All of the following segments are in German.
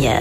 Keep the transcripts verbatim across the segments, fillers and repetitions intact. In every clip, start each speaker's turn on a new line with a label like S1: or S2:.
S1: vier.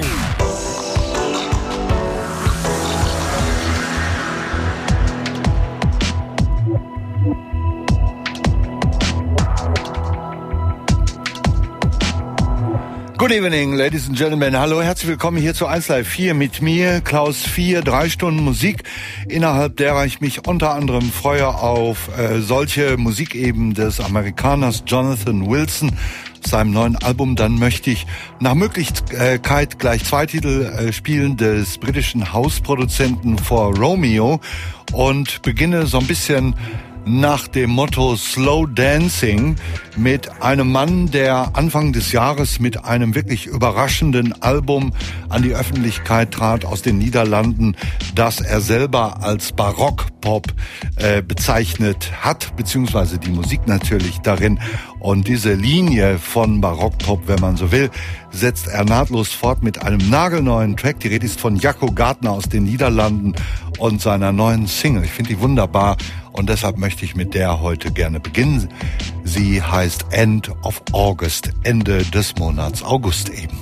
S2: Good evening, ladies and gentlemen. Hallo, herzlich willkommen hier zu eins Live vier mit mir, Klaus vier, drei Stunden Musik, innerhalb derer ich mich unter anderem freue auf äh, solche Musik eben des Amerikaners Jonathan Wilson, seinem neuen Album. Dann möchte ich nach Möglichkeit gleich zwei Titel äh, spielen des britischen Hausproduzenten For Romeo und beginne so ein bisschen nach dem Motto Slow Dancing mit einem Mann, der Anfang des Jahres mit einem wirklich überraschenden Album an die Öffentlichkeit trat aus den Niederlanden, das er selber als Barockpop äh, bezeichnet hat, beziehungsweise die Musik natürlich darin. Und diese Linie von Barockpop, wenn man so will, setzt er nahtlos fort mit einem nagelneuen Track. Die Rede ist von Jacco Gardner aus den Niederlanden und seiner neuen Single. Ich finde die wunderbar und deshalb möchte ich mit der heute gerne beginnen. Sie heißt End of August, Ende des Monats August eben.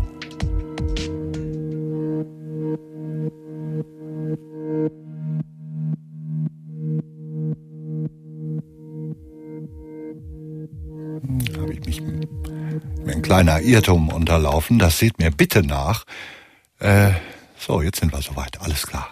S2: Habe ich mich mir ein kleiner Irrtum unterlaufen. Das seht mir bitte nach. Äh, so, jetzt sind wir soweit. Alles klar.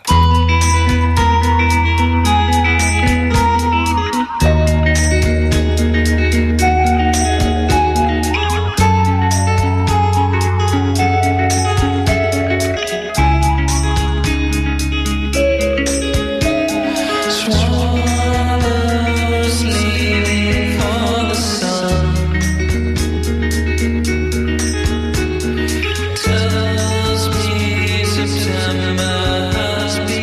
S3: Tells me September has been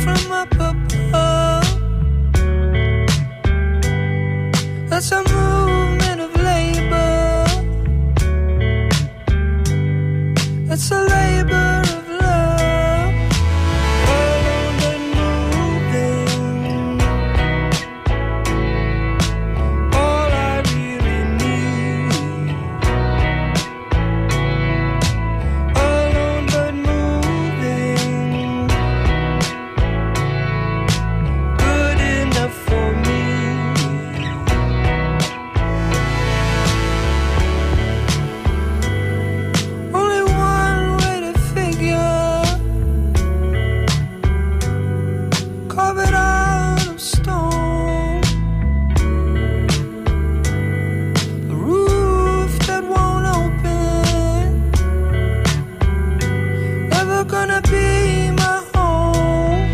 S1: from up above. That's a movement of labor. That's a labor of love. Alone but moving. All I really need. Alone but moving. Good enough for me. Only one way to figure. Carve it out of stone. A roof that won't open. Never gonna be my home.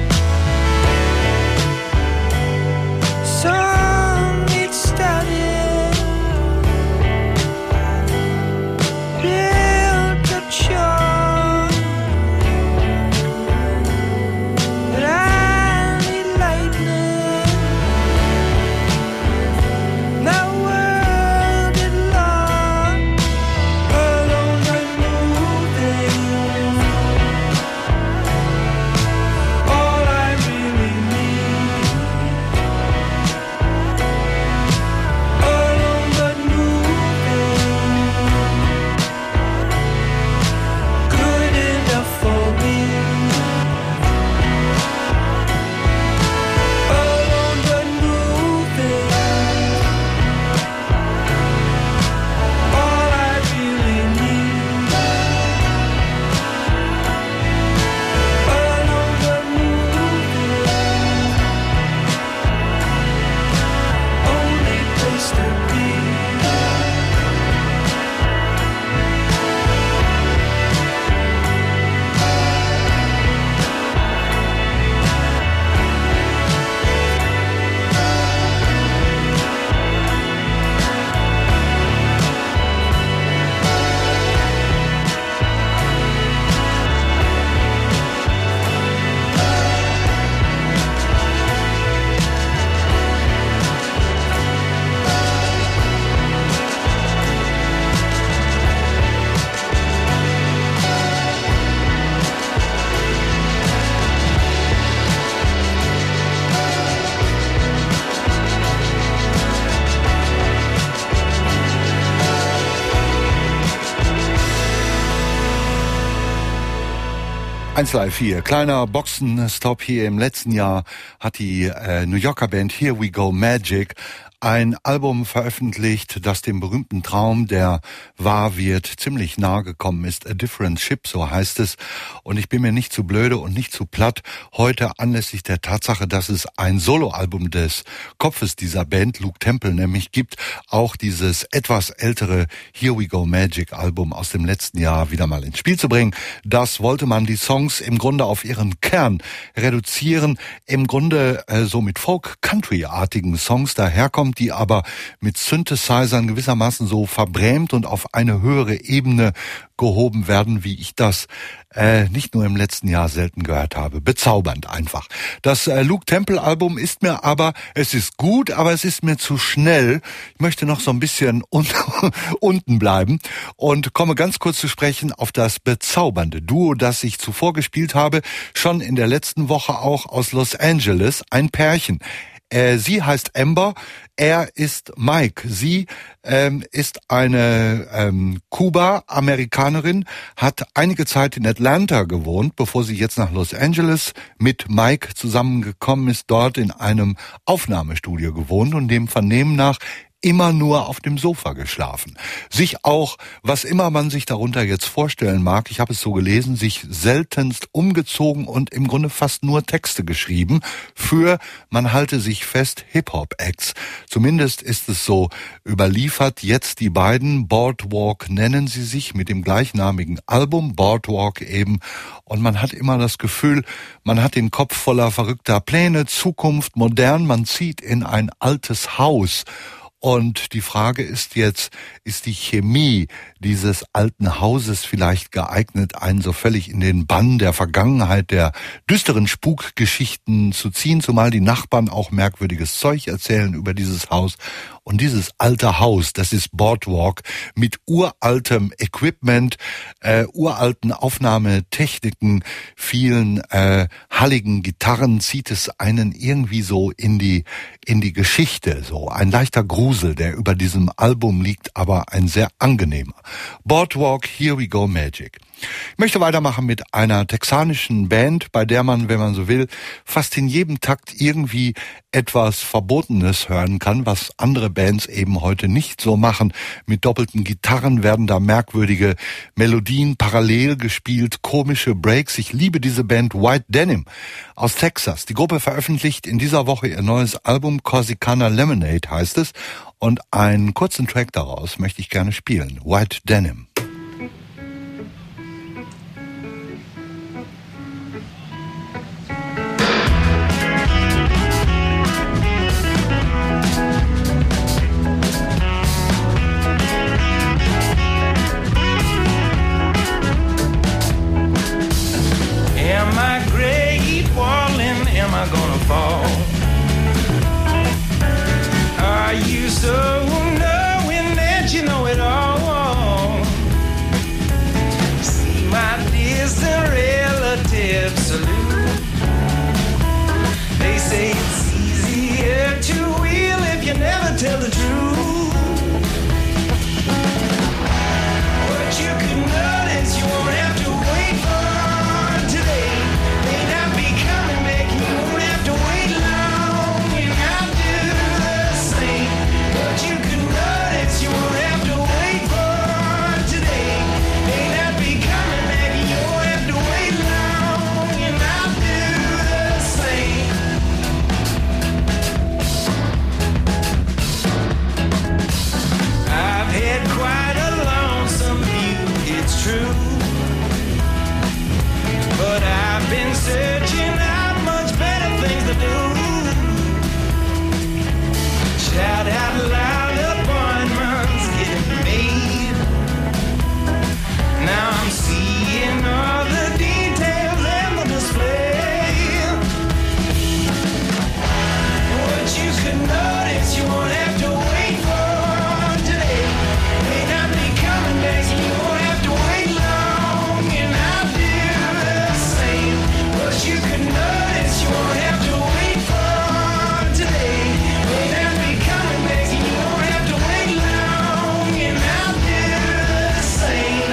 S1: Some need static. Built up charm. But I need lightning. That world is lost. Alone but moving. All I really need. Alone but moving. Good enough for me. Alone but moving. All I really need. Alone but moving. Only place to be.
S2: eins Live vier, kleiner Boxenstopp hier im letzten Jahr hat die äh, New Yorker Band Here We Go Magic ein Album veröffentlicht, das dem berühmten Traum, der wahr wird, ziemlich nahe gekommen ist. A Different Ship, so heißt es. Und ich bin mir nicht zu blöde und nicht zu platt, heute anlässlich der Tatsache, dass es ein Soloalbum des Kopfes dieser Band, Luke Temple, nämlich gibt, auch dieses etwas ältere Here We Go Magic Album aus dem letzten Jahr wieder mal ins Spiel zu bringen. Das wollte man die Songs im Grunde auf ihren Kern reduzieren, im Grunde äh, so mit Folk-Country-artigen Songs daherkommt, die aber mit Synthesizern gewissermaßen so verbrämt und auf eine höhere Ebene gehoben werden, wie ich das äh, nicht nur im letzten Jahr selten gehört habe. Bezaubernd einfach. Das äh, Luke Temple Album ist mir aber, es ist gut, aber es ist mir zu schnell. Ich möchte noch so ein bisschen un- unten bleiben und komme ganz kurz zu sprechen auf das bezaubernde Duo, das ich zuvor gespielt habe, schon in der letzten Woche auch aus Los Angeles, ein Pärchen. Äh, sie heißt Amber, er ist Mike. Sie ähm, ist eine ähm, Kuba-Amerikanerin, hat einige Zeit in Atlanta gewohnt, bevor sie jetzt nach Los Angeles mit Mike zusammengekommen ist, dort in einem Aufnahmestudio gewohnt und dem Vernehmen nach immer nur auf dem Sofa geschlafen. Sich auch, was immer man sich darunter jetzt vorstellen mag, ich habe es so gelesen, sich seltenst umgezogen und im Grunde fast nur Texte geschrieben für, man halte sich fest, Hip-Hop-Acts. Zumindest ist es so überliefert. Jetzt die beiden, Boardwalk nennen sie sich, mit dem gleichnamigen Album, Boardwalk eben. Und man hat immer das Gefühl, man hat den Kopf voller verrückter Pläne, Zukunft, modern, man zieht in ein altes Haus. Und die Frage ist jetzt, ist die Chemie dieses alten Hauses vielleicht geeignet, einen so völlig in den Bann der Vergangenheit, der düsteren Spukgeschichten zu ziehen, zumal die Nachbarn auch merkwürdiges Zeug erzählen über dieses Haus. Und dieses alte Haus, das ist Boardwalk, mit uraltem Equipment, äh, uralten Aufnahmetechniken, vielen äh, halligen Gitarren, zieht es einen irgendwie so in die in die Geschichte, so ein leichter Grusel, der über diesem Album liegt, aber ein sehr angenehmer. Boardwalk, Here We Go Magic. Ich möchte weitermachen mit einer texanischen Band, bei der man, wenn man so will, fast in jedem Takt irgendwie etwas Verbotenes hören kann, was andere Bands eben heute nicht so machen. Mit doppelten Gitarren werden da merkwürdige Melodien parallel gespielt, komische Breaks. Ich liebe diese Band White Denim aus Texas. Die Gruppe veröffentlicht in dieser Woche ihr neues Album, Corsicana Lemonade heißt es, und einen kurzen Track daraus möchte ich gerne spielen. White Denim.
S1: Am I great falling? Am I gonna fall? Are you so knowing that you know it all? See my distant relatives salute. They say it's easier to wheel if you never tell the truth. But you can notice you won't have to wait for today. May not be coming back, you won't have to wait long, and I'll do the same. But you can notice you won't have to wait for today. May not be coming back, you won't have to wait long, and I'll do the same. I've had quite a lonesome view, it's true. But I've been searching out much better things to do. Shout out loud, appointments getting made. Now I'm seeing all the details and the display. What you could notice, you won't have to wait for today. May not be coming back, so you won't have to wait long, and I'll do the same. But you could notice, you won't have to wait for today. May not be coming back, so you won't have to wait long, and I'll do the same.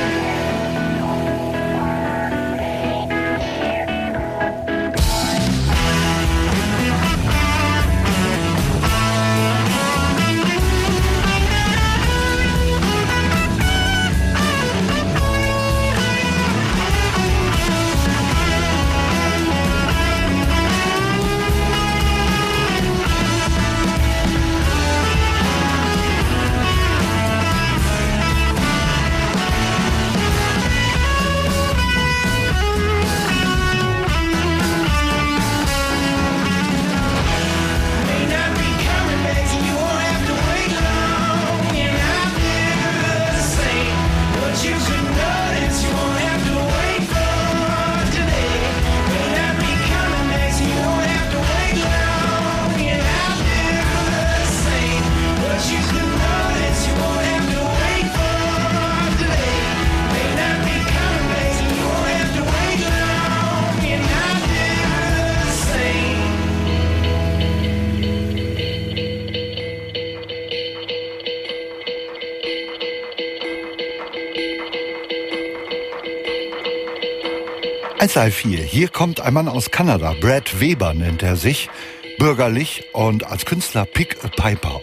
S1: May not be coming back, so you won't have to wait long, and I'll do the same. But you could notice, you won't have to wait for today. May not be coming back, so you won't have to wait long, and I'll do the same. But you could notice, you won't have to wait for today. May not be coming back, so you won't have to wait long, and I'll do the same.
S2: eins drei vier. Hier kommt ein Mann aus Kanada, Brad Weber nennt er sich, bürgerlich und als Künstler Pick a Piper.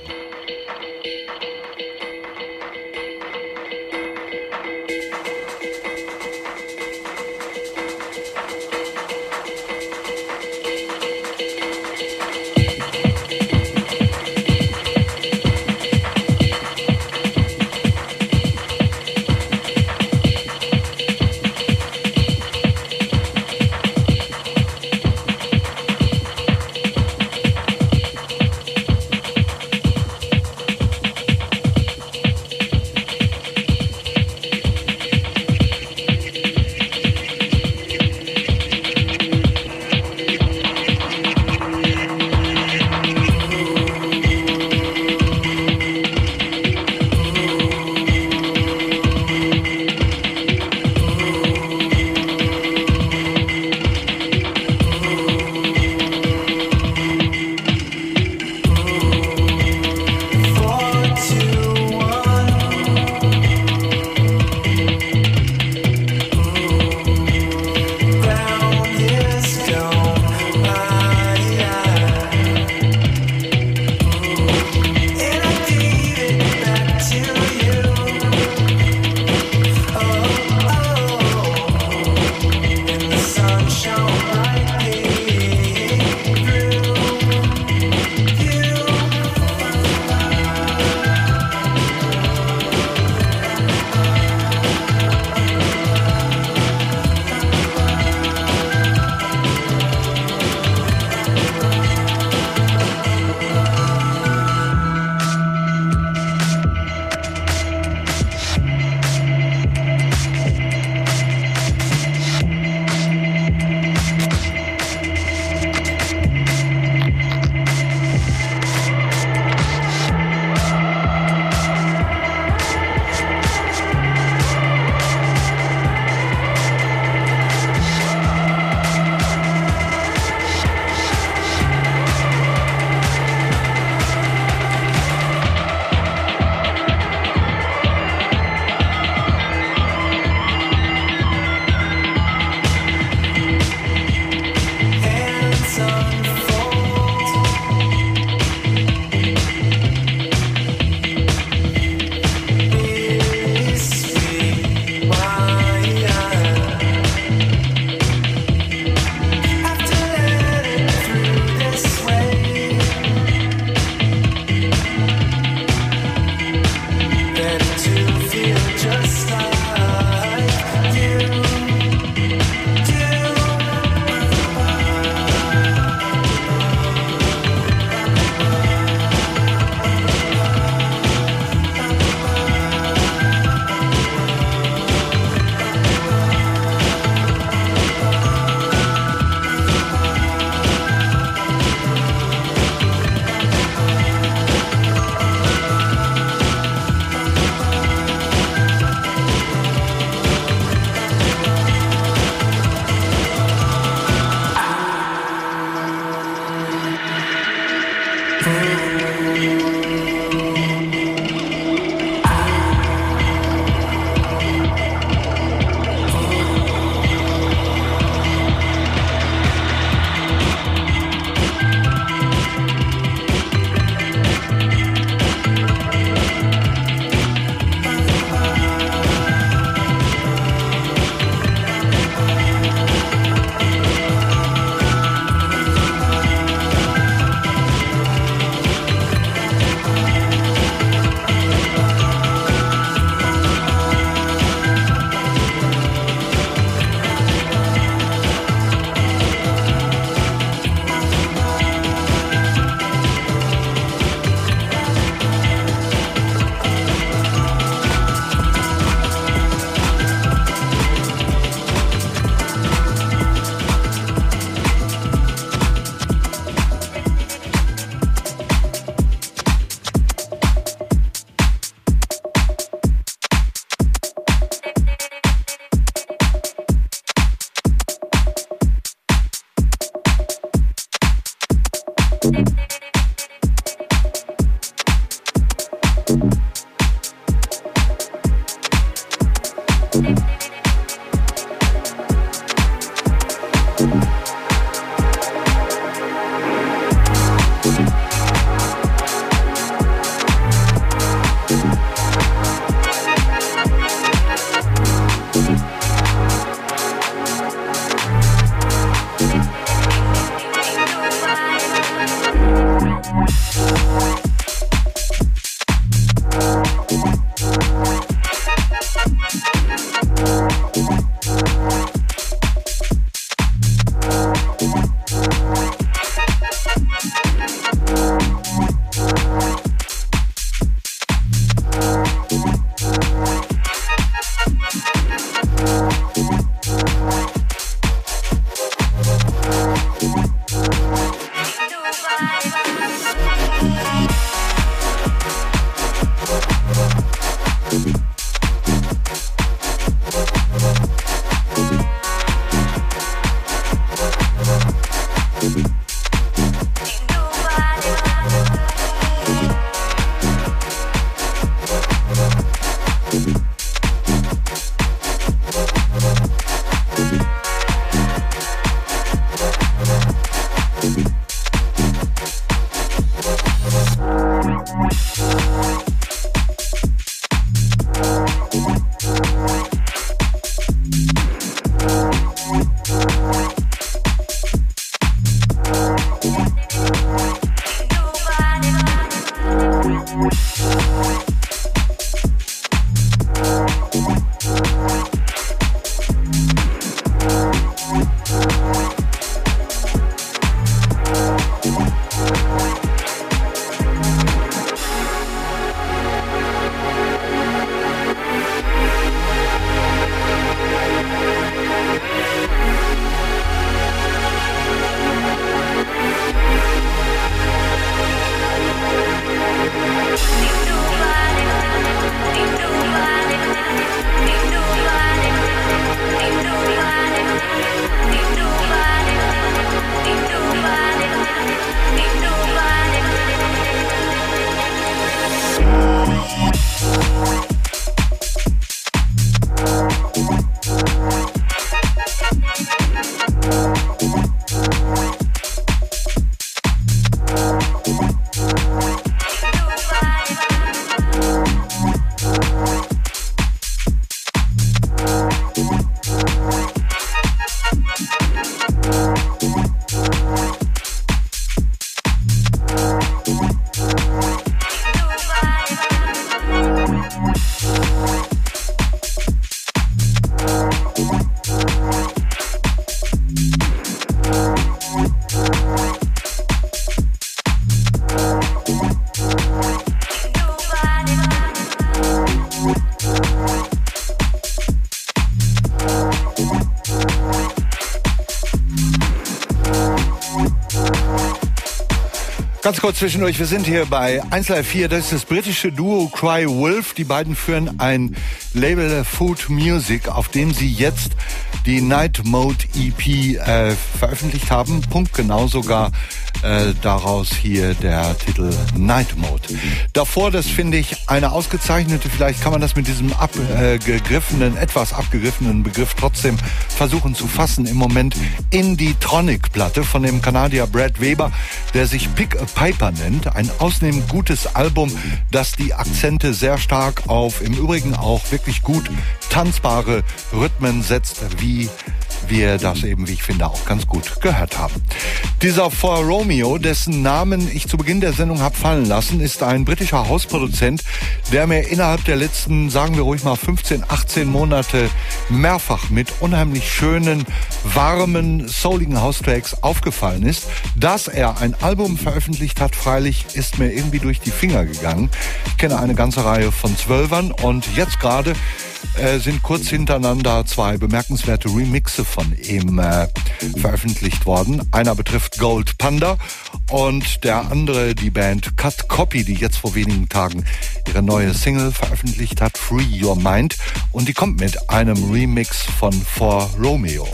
S2: Ganz kurz zwischendurch, wir sind hier bei eins Live vier, das ist das britische Duo Cry Wolf. Die beiden führen ein Label Food Music, auf dem sie jetzt die Night Mode E P äh, veröffentlicht haben. Punktgenau sogar äh, daraus hier der Titel Night Mode. Davor, das finde ich eine ausgezeichnete, vielleicht kann man das mit diesem abgegriffenen, etwas abgegriffenen Begriff trotzdem versuchen zu fassen, im Moment Indie-Tronic-Platte von dem Kanadier Brad Weber, der sich Pick a Piper nennt. Ein ausnehmend gutes Album, das die Akzente sehr stark auf im Übrigen auch wirklich gut tanzbare Rhythmen setzt, wie wir das eben, wie ich finde, auch ganz gut gehört haben. Dieser For Romeo, dessen Namen ich zu Beginn der Sendung habe fallen lassen, ist ein britischer Hausproduzent, der mir innerhalb der letzten, sagen wir ruhig mal fünfzehn, achtzehn Monate mehrfach mit unheimlich schönen, warmen, souligen House-Tracks aufgefallen ist. Dass er ein Album veröffentlicht hat, freilich, ist mir irgendwie durch die Finger gegangen. Ich kenne eine ganze Reihe von Zwölfern und jetzt gerade äh, sind kurz hintereinander zwei bemerkenswerte Remixe von ihm äh, veröffentlicht worden. Einer betrifft Gold Panda und der andere die Band Cut Copy, die jetzt vor wenigen Tagen ihre neue Single veröffentlicht hat, Free Your Mind, und die kommt mit einem Remix von For Romeo.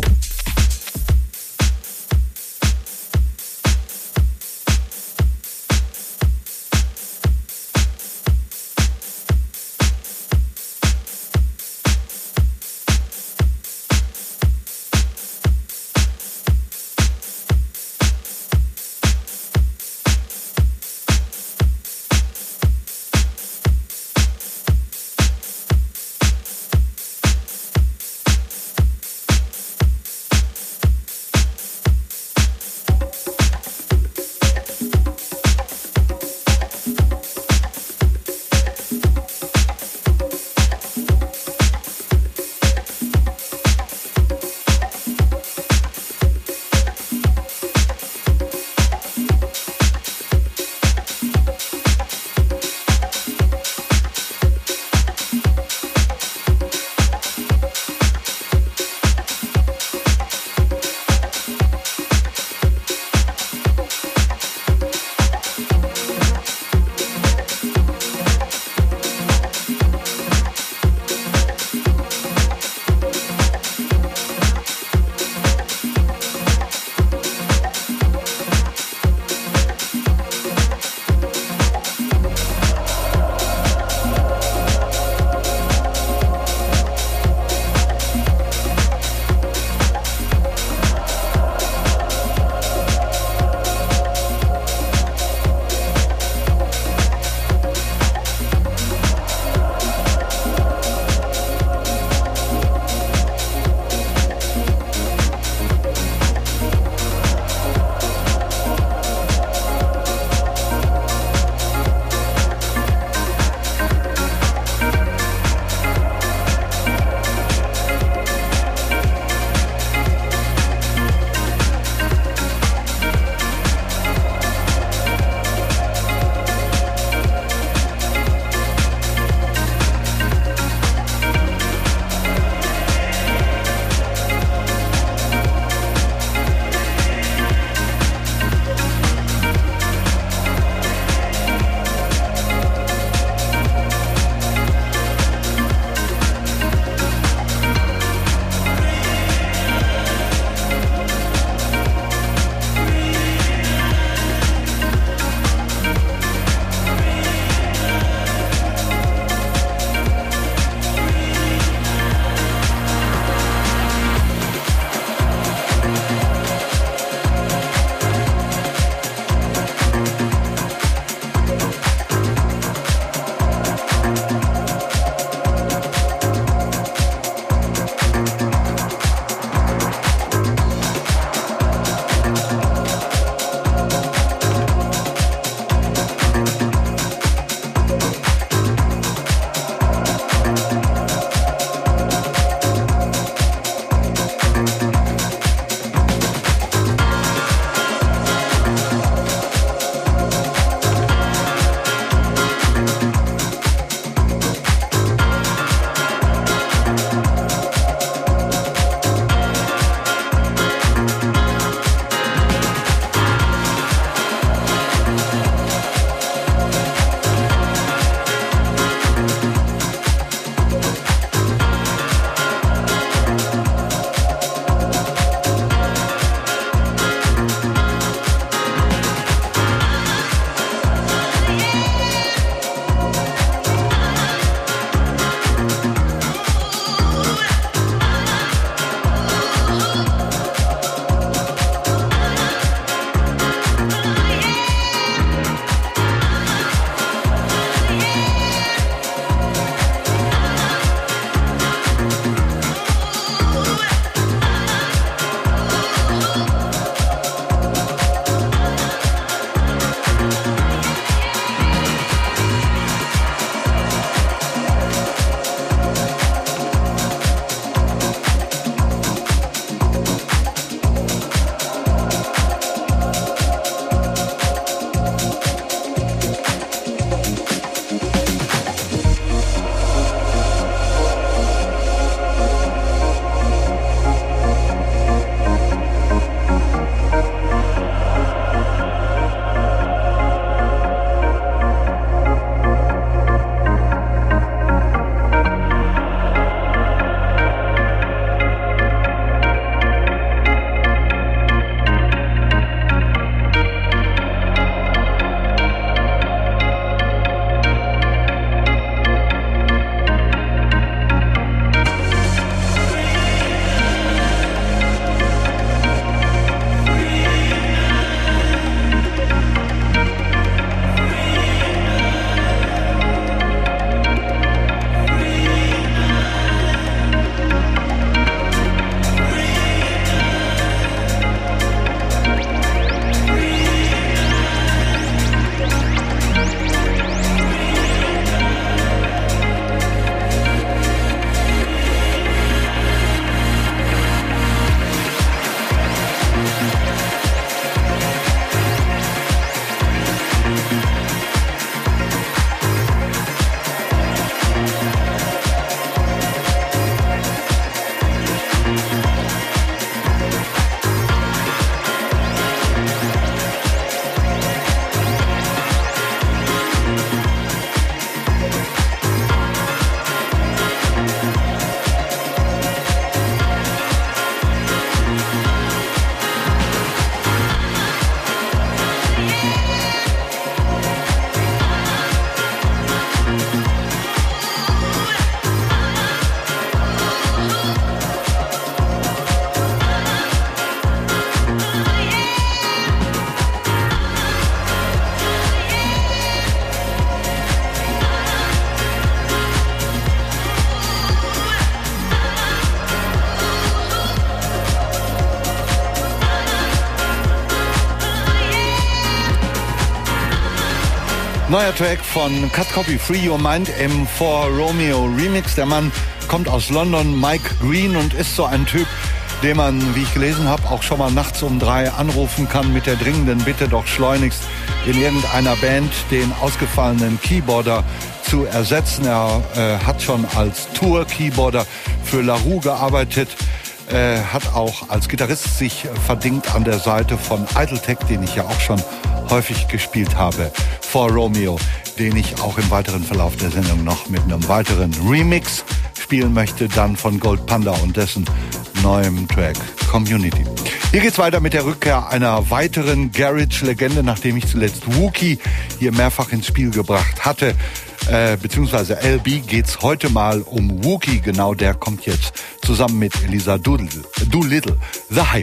S2: Neuer Track von Cut Copy, Free Your Mind im For Romeo Remix. Der Mann kommt aus London, Mike Green, und ist so ein Typ, den man, wie ich gelesen habe, auch schon mal nachts um drei anrufen kann mit der dringenden Bitte, doch schleunigst in irgendeiner Band den ausgefallenen Keyboarder zu ersetzen. Er äh, hat schon als Tour-Keyboarder für La Roux gearbeitet, äh, hat auch als Gitarrist sich verdingt an der Seite von Idletech, den ich ja auch schon häufig gespielt habe, For Romeo, den ich auch im weiteren Verlauf der Sendung noch mit einem weiteren Remix spielen möchte, dann von Gold Panda und dessen neuem Track Community. Hier geht's weiter mit der Rückkehr einer weiteren Garage-Legende, nachdem ich zuletzt Wookie hier mehrfach ins Spiel gebracht hatte, äh, beziehungsweise L B, geht's heute mal um Wookie. Genau, der kommt jetzt zusammen mit Elisa Doolittle, Doolittle, The Hype.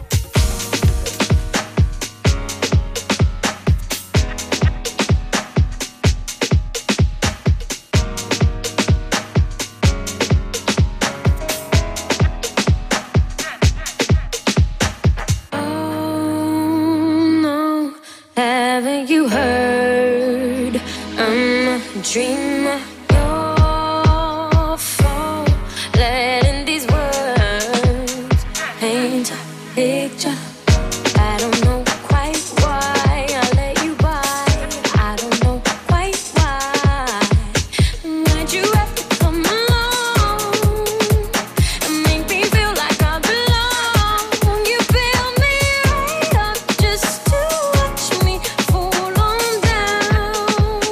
S3: Dreamer, your fault, letting these words paint a picture. I don't know quite why I let you by. I don't know quite why. Why'd you have to come along and make me feel like I belong? You build me right up just to watch me fall on down.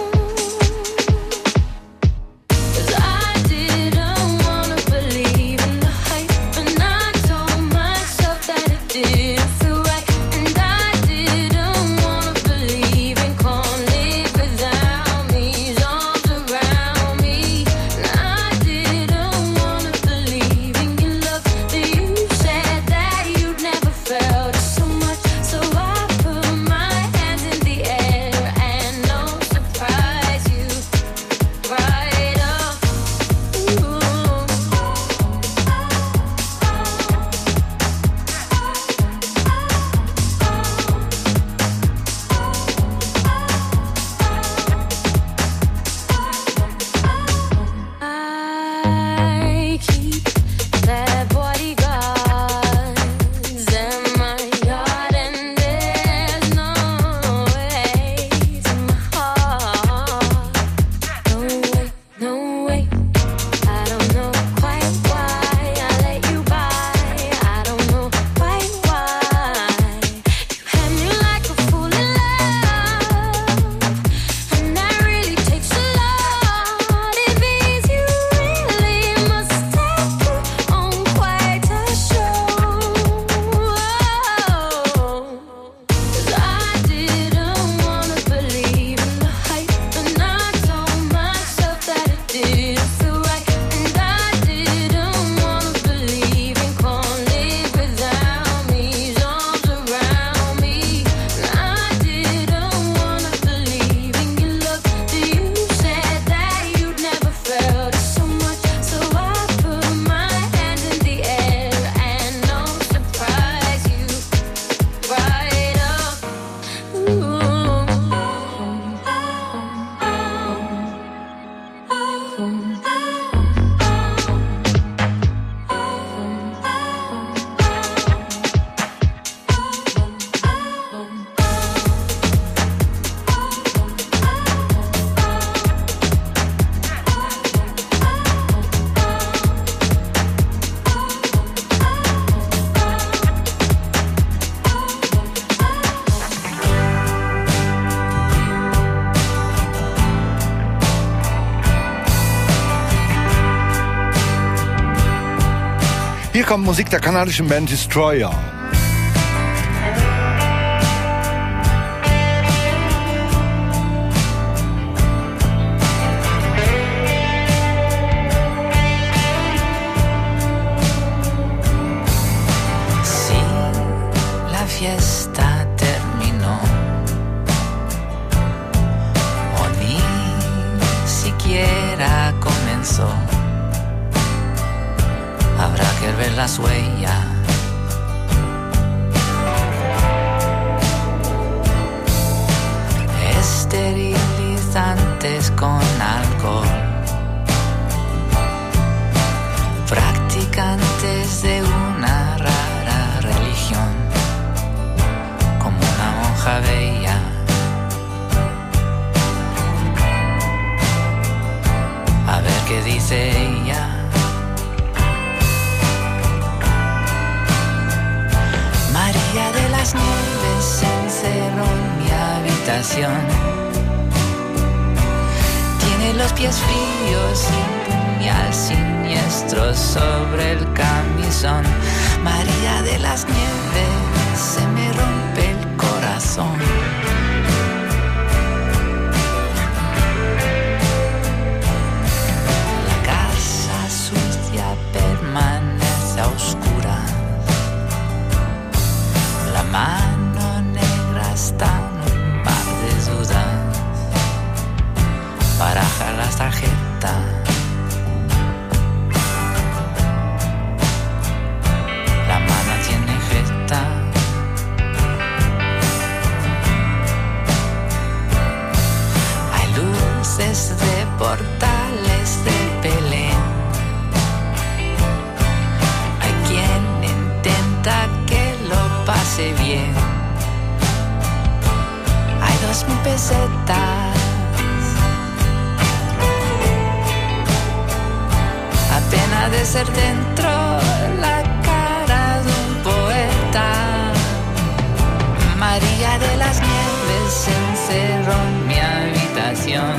S2: Hier kommt Musik der kanadischen Band Destroyer.
S4: Sí, la fiesta terminó, o ni siquiera comenzó. Habrá que ver las huellas. Esterilizar instantes con alcohol. Practicantes de una rara religión, como una monja bella. A ver qué dice ella. María de las Nieves se encerró en mi habitación. Tiene los pies fríos y un puñal siniestro sobre el camisón. María de las Nieves, se me rompe el corazón. La casa sucia permanece a oscuras. La mano negra está en un mar de dudas. Baraja las tarjetas. La mano tiene gesta. Hay luces de portales de Belén. Hay quien intenta que lo pase bien. Hay dos mil pesetas. Pena de ser dentro la cara de un poeta. María de las Nieves se encerró en mi habitación.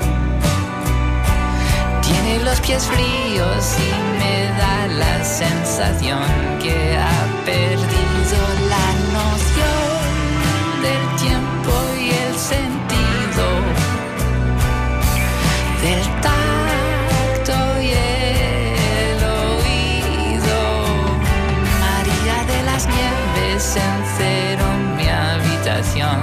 S4: Tiene los pies fríos y me da la sensación que ha perdido la noción del tiempo y el sentido del tacto. Se encerró en mi habitación.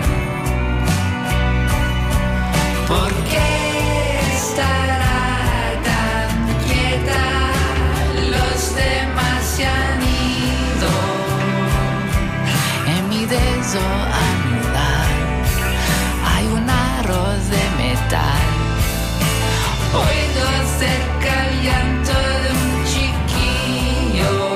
S4: ¿Por qué estará tan quieta? Los demás se han ido. En mi dedo anular hay un aro de metal. Oigo cerca el llanto de un chiquillo.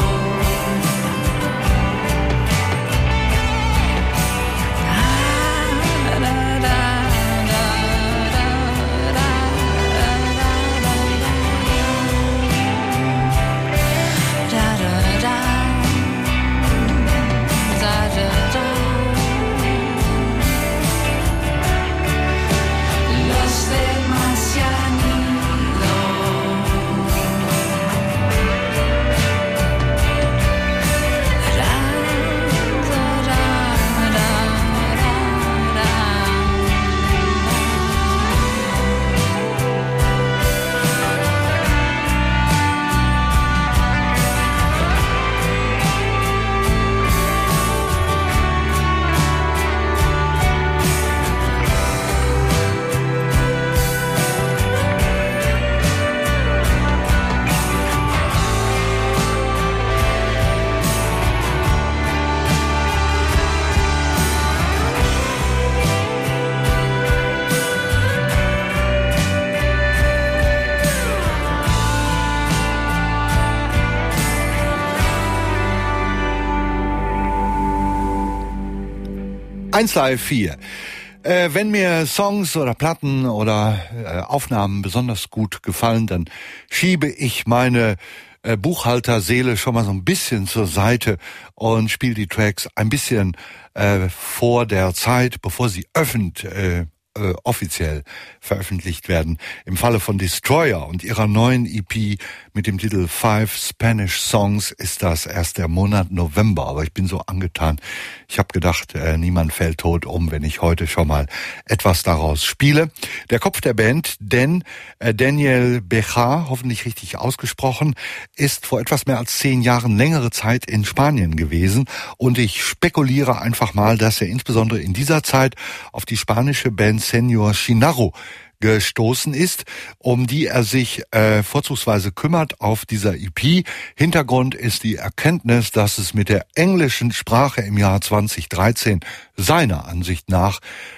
S2: eins Live vier. Äh, wenn mir Songs oder Platten oder äh, Aufnahmen besonders gut gefallen, dann schiebe ich meine äh, Buchhalterseele schon mal so ein bisschen zur Seite und spiele die Tracks ein bisschen äh, vor der Zeit, bevor sie öffentlich äh, äh, offiziell veröffentlicht werden. Im Falle von Destroyer und ihrer neuen E P mit dem Titel Five Spanish Songs ist das erst der Monat November, aber ich bin so angetan. Ich habe gedacht, äh, niemand fällt tot um, wenn ich heute schon mal etwas daraus spiele. Der Kopf der Band, denn äh, Daniel Bejar, hoffentlich richtig ausgesprochen, ist vor etwas mehr als zehn Jahren längere Zeit in Spanien gewesen und ich spekuliere einfach mal, dass er insbesondere in dieser Zeit auf die spanische Band Señor Chinarro gestoßen ist, um die er sich äh, vorzugsweise kümmert auf dieser E P. Hintergrund ist die Erkenntnis, dass es mit der englischen Sprache im Jahr zwanzig dreizehn seiner Ansicht nach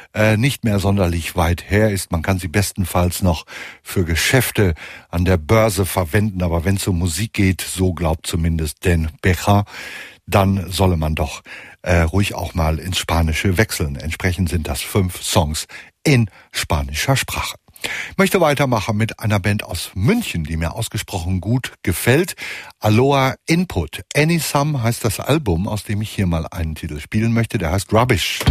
S2: äh, nicht mehr sonderlich weit her ist. Man kann sie bestenfalls noch für Geschäfte an der Börse verwenden, aber wenn es um Musik geht, so glaubt zumindest Dan Becher, dann solle man doch äh, ruhig auch mal ins Spanische wechseln. Entsprechend sind das fünf Songs in spanischer Sprache. Ich möchte weitermachen mit einer Band aus München, die mir ausgesprochen gut gefällt. Aloha Input. Anytime heißt das Album, aus dem ich hier mal einen Titel spielen möchte. Der heißt Rubbish.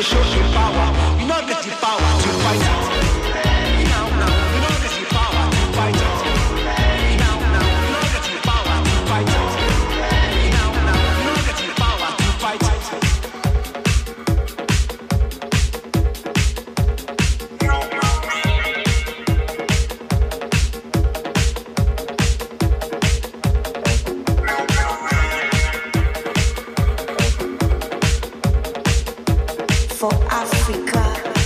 S1: show your power. You not get the power to fight it. Now, now, you not get the power to fight it. Now, now, you not get the power to fight it. Now, now, you not get the power to fight it.
S5: For Africa,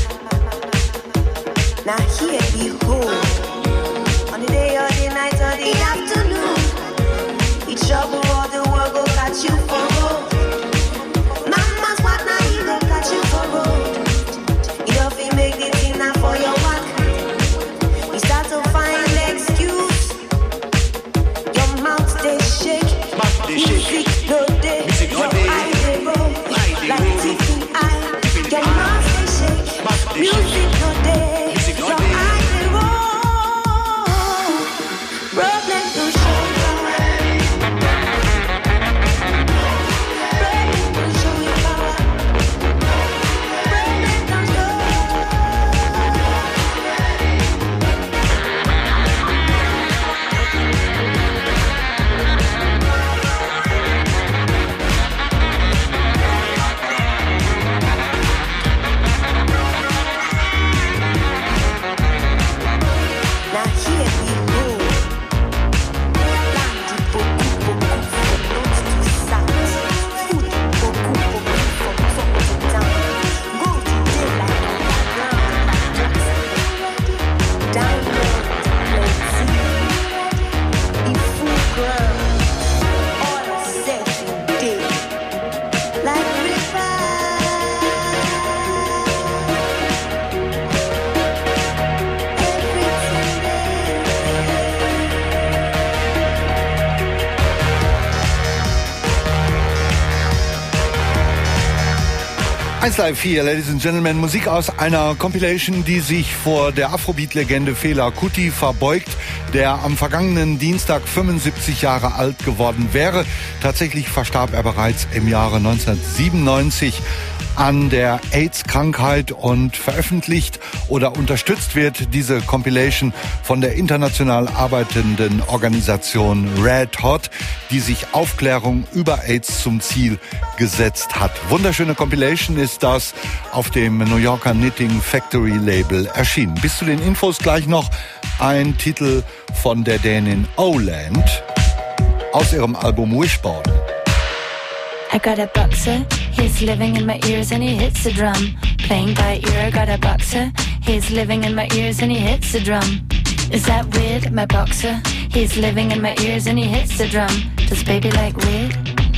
S5: now here behold, on the day or the night or the afternoon, we trouble all the world go catch you for road. Mama's what now he go catch you for road. You don't feel make the thing now for your work. You start to find excuse. Your mouth they shake,
S1: Mouth they shake.
S5: music no day,
S1: Music no
S5: your
S1: dey.
S5: eye they roll,
S1: Eye dey
S5: like
S1: roll.
S5: ticking eye.
S1: Ticking
S5: Your
S1: eye.
S5: mouth they shake,
S1: Mouth they
S5: music
S1: shake.
S5: no day,
S1: Music no
S5: your
S1: dey.
S5: eye they roll. Problem to show your Problem to show your power. Problem to show. Now here we go. Land beaucoup beaucoup from north to south. Food beaucoup beaucoup from top to down. Go today like underground, download plenty. In full ground, all set day like river.
S2: eins Live vier, Ladies and Gentlemen, Musik aus einer Compilation, die sich vor der Afrobeat-Legende Fela Kuti verbeugt, der am vergangenen Dienstag fünfundsiebzig Jahre alt geworden wäre. Tatsächlich verstarb er bereits im Jahre neunzehnhundertsiebenundneunzig an der AIDS-Krankheit und veröffentlicht oder unterstützt wird diese Compilation von der international arbeitenden Organisation Red Hot, die sich Aufklärung über AIDS zum Ziel gesetzt hat. Wunderschöne Compilation ist das auf dem New Yorker Knitting Factory Label erschienen. Bis zu den Infos gleich noch ein Titel von der Dänin Oland aus ihrem Album Wishbone.
S6: I got a boxer, he's living in my ears and he hits the drum. Playing by ear, I got a boxer, he's living in my ears and he hits the drum. Is that weird, my boxer? He's living in my ears and he hits the drum. Does baby like weird?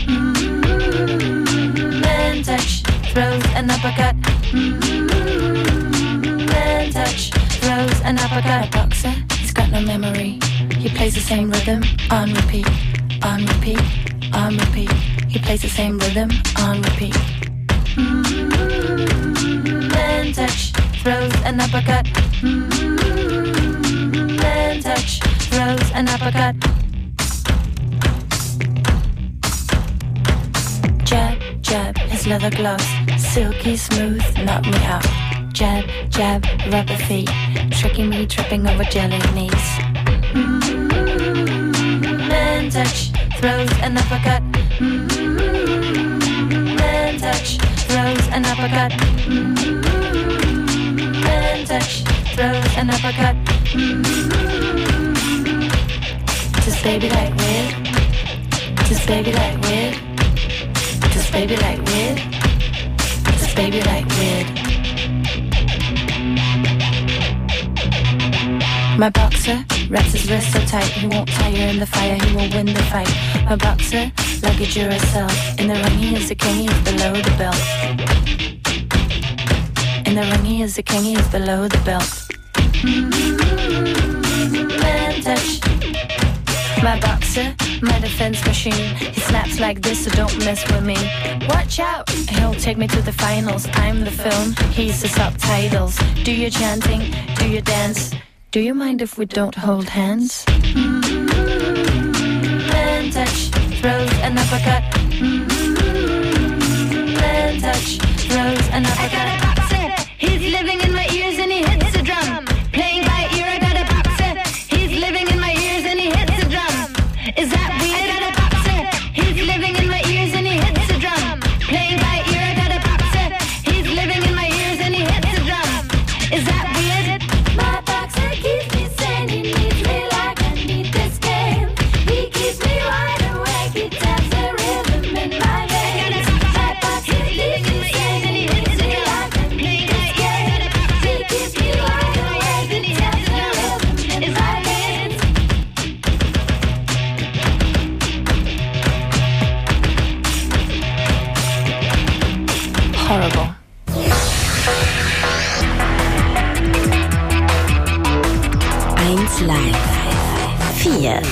S6: Mm-hmm. Man touch, throws an uppercut. Mm-hmm. Man touch, throws an uppercut. A boxer, he's got no memory. He plays the same rhythm on repeat, on repeat, on repeat. He plays the same rhythm on repeat. Mm-hmm. Man touch, throws an uppercut. Mm-hmm. Man touch, throws an uppercut. Jab, jab, his leather gloves, silky smooth, knock me out. Jab, jab, rubber feet, tricking me, tripping over jelly knees. Mm-hmm. Man touch, throws an uppercut. Mm-hmm. Man touch, throws an uppercut. Mm-hmm. Man touch, throws an uppercut. Mm-hmm. Does baby like weird? Does baby like weird? Does baby like weird? Does baby like weird? My boxer wraps his wrist so tight he won't tire in the fire, he will win the fight. My boxer, like a Duracell. In the ring he is the king, he is below the belt. In the ring he is the king, he is below the belt. Mm-hmm. Man touch. My boxer, my defense machine. He snaps like this, so don't mess with me. Watch out, he'll take me to the finals. I'm the film, he's the subtitles. Do your chanting, do your dance. Do you mind if we don't hold hands? Mm-hmm. Man touch, throws an uppercut. Mm-hmm. Man touch, throws an uppercut. horrible.
S7: eins Live vier.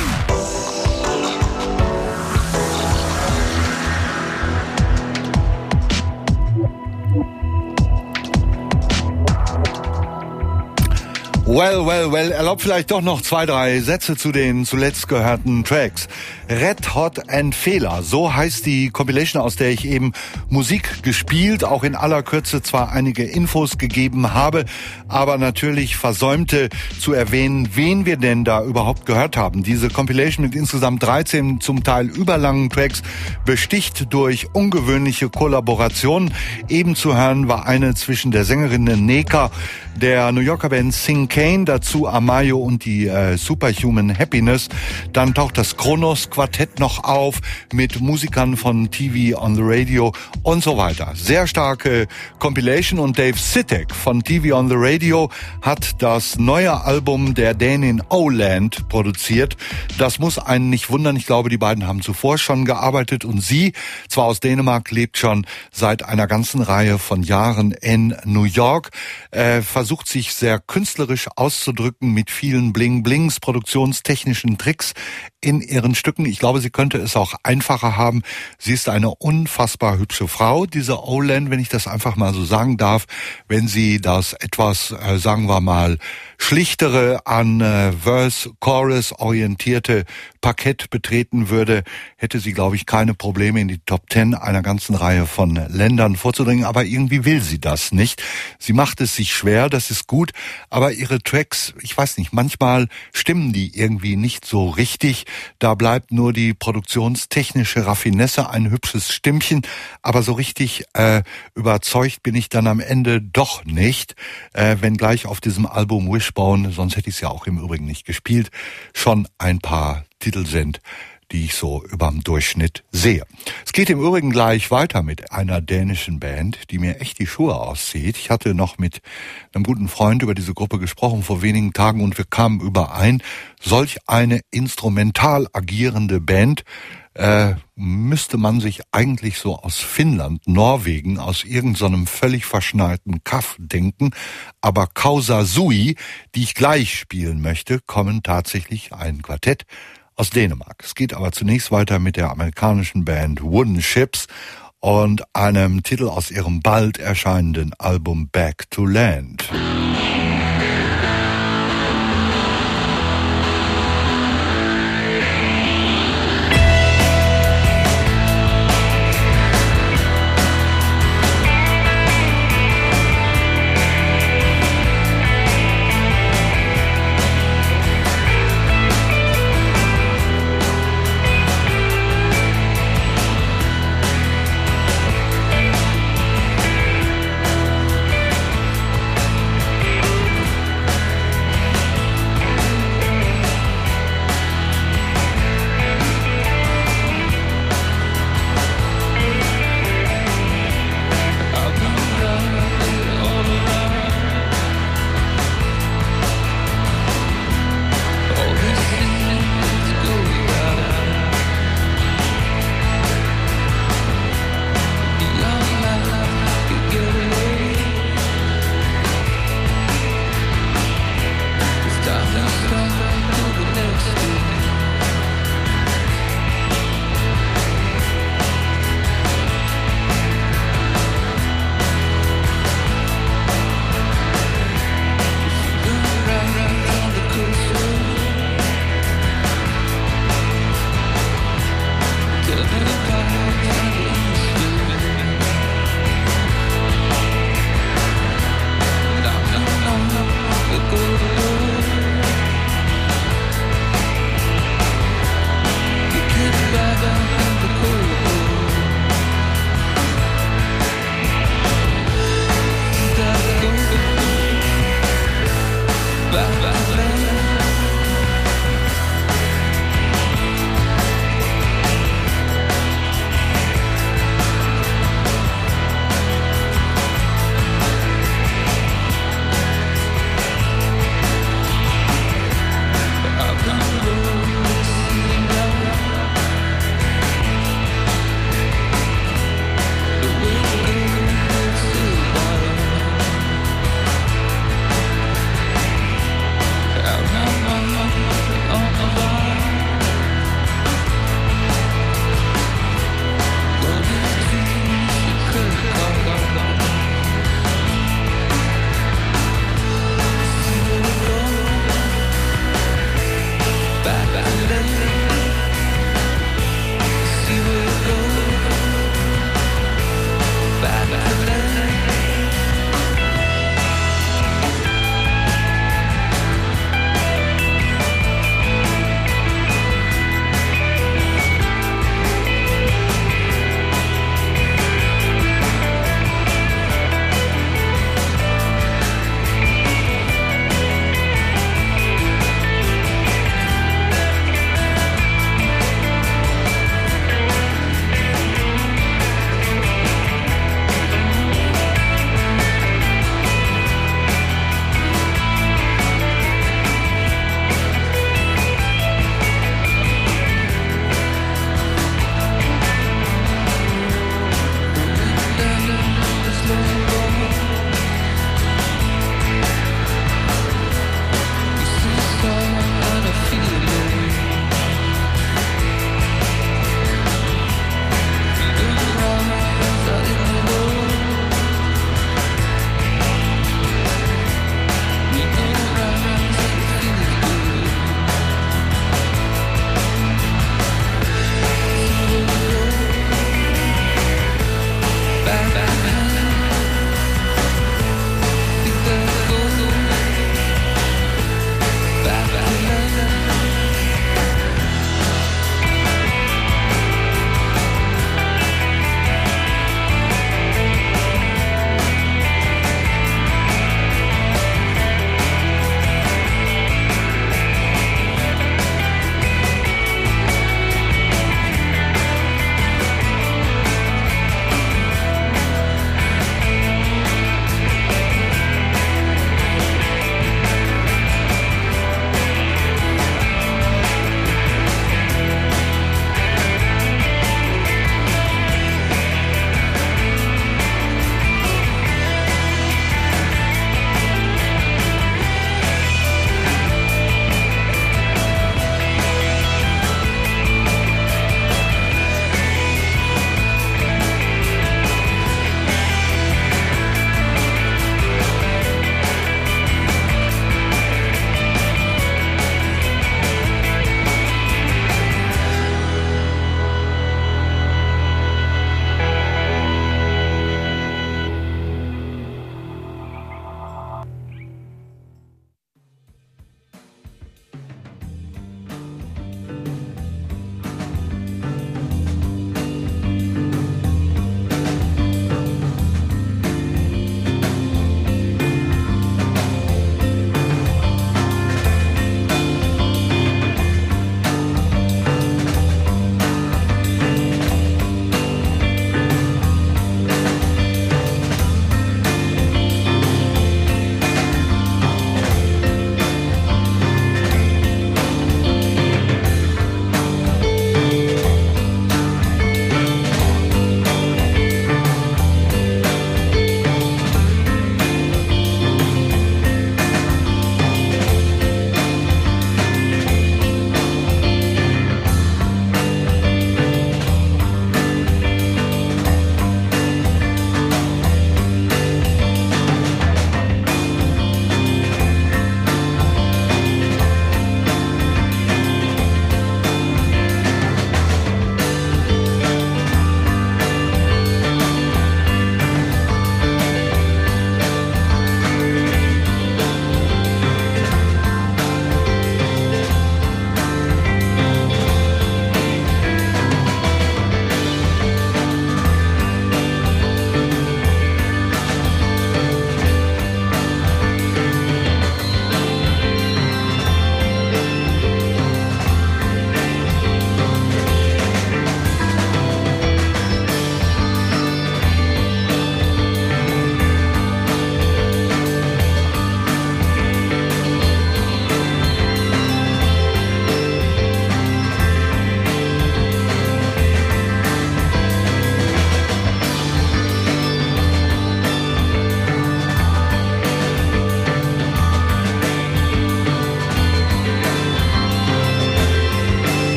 S2: Well, well, well, erlaubt vielleicht doch noch zwei, drei Sätze zu den zuletzt gehörten Tracks. Red Hot and Fehler, so heißt die Compilation, aus der ich eben Musik gespielt, auch in aller Kürze zwar einige Infos gegeben habe, aber natürlich versäumte zu erwähnen, wen wir denn da überhaupt gehört haben. Diese Compilation mit insgesamt dreizehn zum Teil überlangen Tracks besticht durch ungewöhnliche Kollaborationen. Eben zu hören war eine zwischen der Sängerin Neka, der New Yorker Band Sing Kane, dazu Amayo und die äh, Superhuman Happiness. Dann taucht das Kronos Quartett noch auf mit Musikern von T V on the Radio und so weiter. Sehr starke Compilation, und Dave Sitek von T V on the Radio hat das neue Album der Dänin O-Land produziert. Das muss einen nicht wundern. Ich glaube, die beiden haben zuvor schon gearbeitet, und sie, zwar aus Dänemark, lebt schon seit einer ganzen Reihe von Jahren in New York, äh, versucht sich sehr künstlerisch auszudrücken mit vielen Bling-Blings, produktionstechnischen Tricks in ihren Stücken. Ich glaube, sie könnte es auch einfacher haben. Sie ist eine unfassbar hübsche Frau, diese O-Land, wenn ich das einfach mal so sagen darf. Wenn sie das etwas, äh, sagen wir mal, schlichtere, an äh, Verse, Chorus orientierte Parkett betreten würde, hätte sie, glaube ich, keine Probleme, in die Top Ten einer ganzen Reihe von Ländern vorzudringen. Aber irgendwie will sie das nicht. Sie macht es sich schwer, das ist gut. Aber ihre Tracks, ich weiß nicht, manchmal stimmen die irgendwie nicht so richtig. Da bleibt nur die produktionstechnische Raffinesse, ein hübsches Stimmchen. Aber so richtig äh, überzeugt bin ich dann am Ende doch nicht. Äh, wenngleich auf diesem Album Wishbone, sonst hätte ich es ja auch im Übrigen nicht gespielt, schon ein paar Titel sind, die ich so überm Durchschnitt sehe. Es geht im Übrigen gleich weiter mit einer dänischen Band, die mir echt die Schuhe auszieht. Ich hatte noch mit einem guten Freund über diese Gruppe gesprochen vor wenigen Tagen, und wir kamen überein, solch eine instrumental agierende Band äh, müsste man sich eigentlich so aus Finnland, Norwegen, aus irgendeinem völlig verschneiten Kaff denken. Aber Causa Sui, die ich gleich spielen möchte, kommen tatsächlich ein Quartett aus Dänemark. Es geht aber zunächst weiter mit der amerikanischen Band Wooden Ships und einem Titel aus ihrem bald erscheinenden Album Back to Land.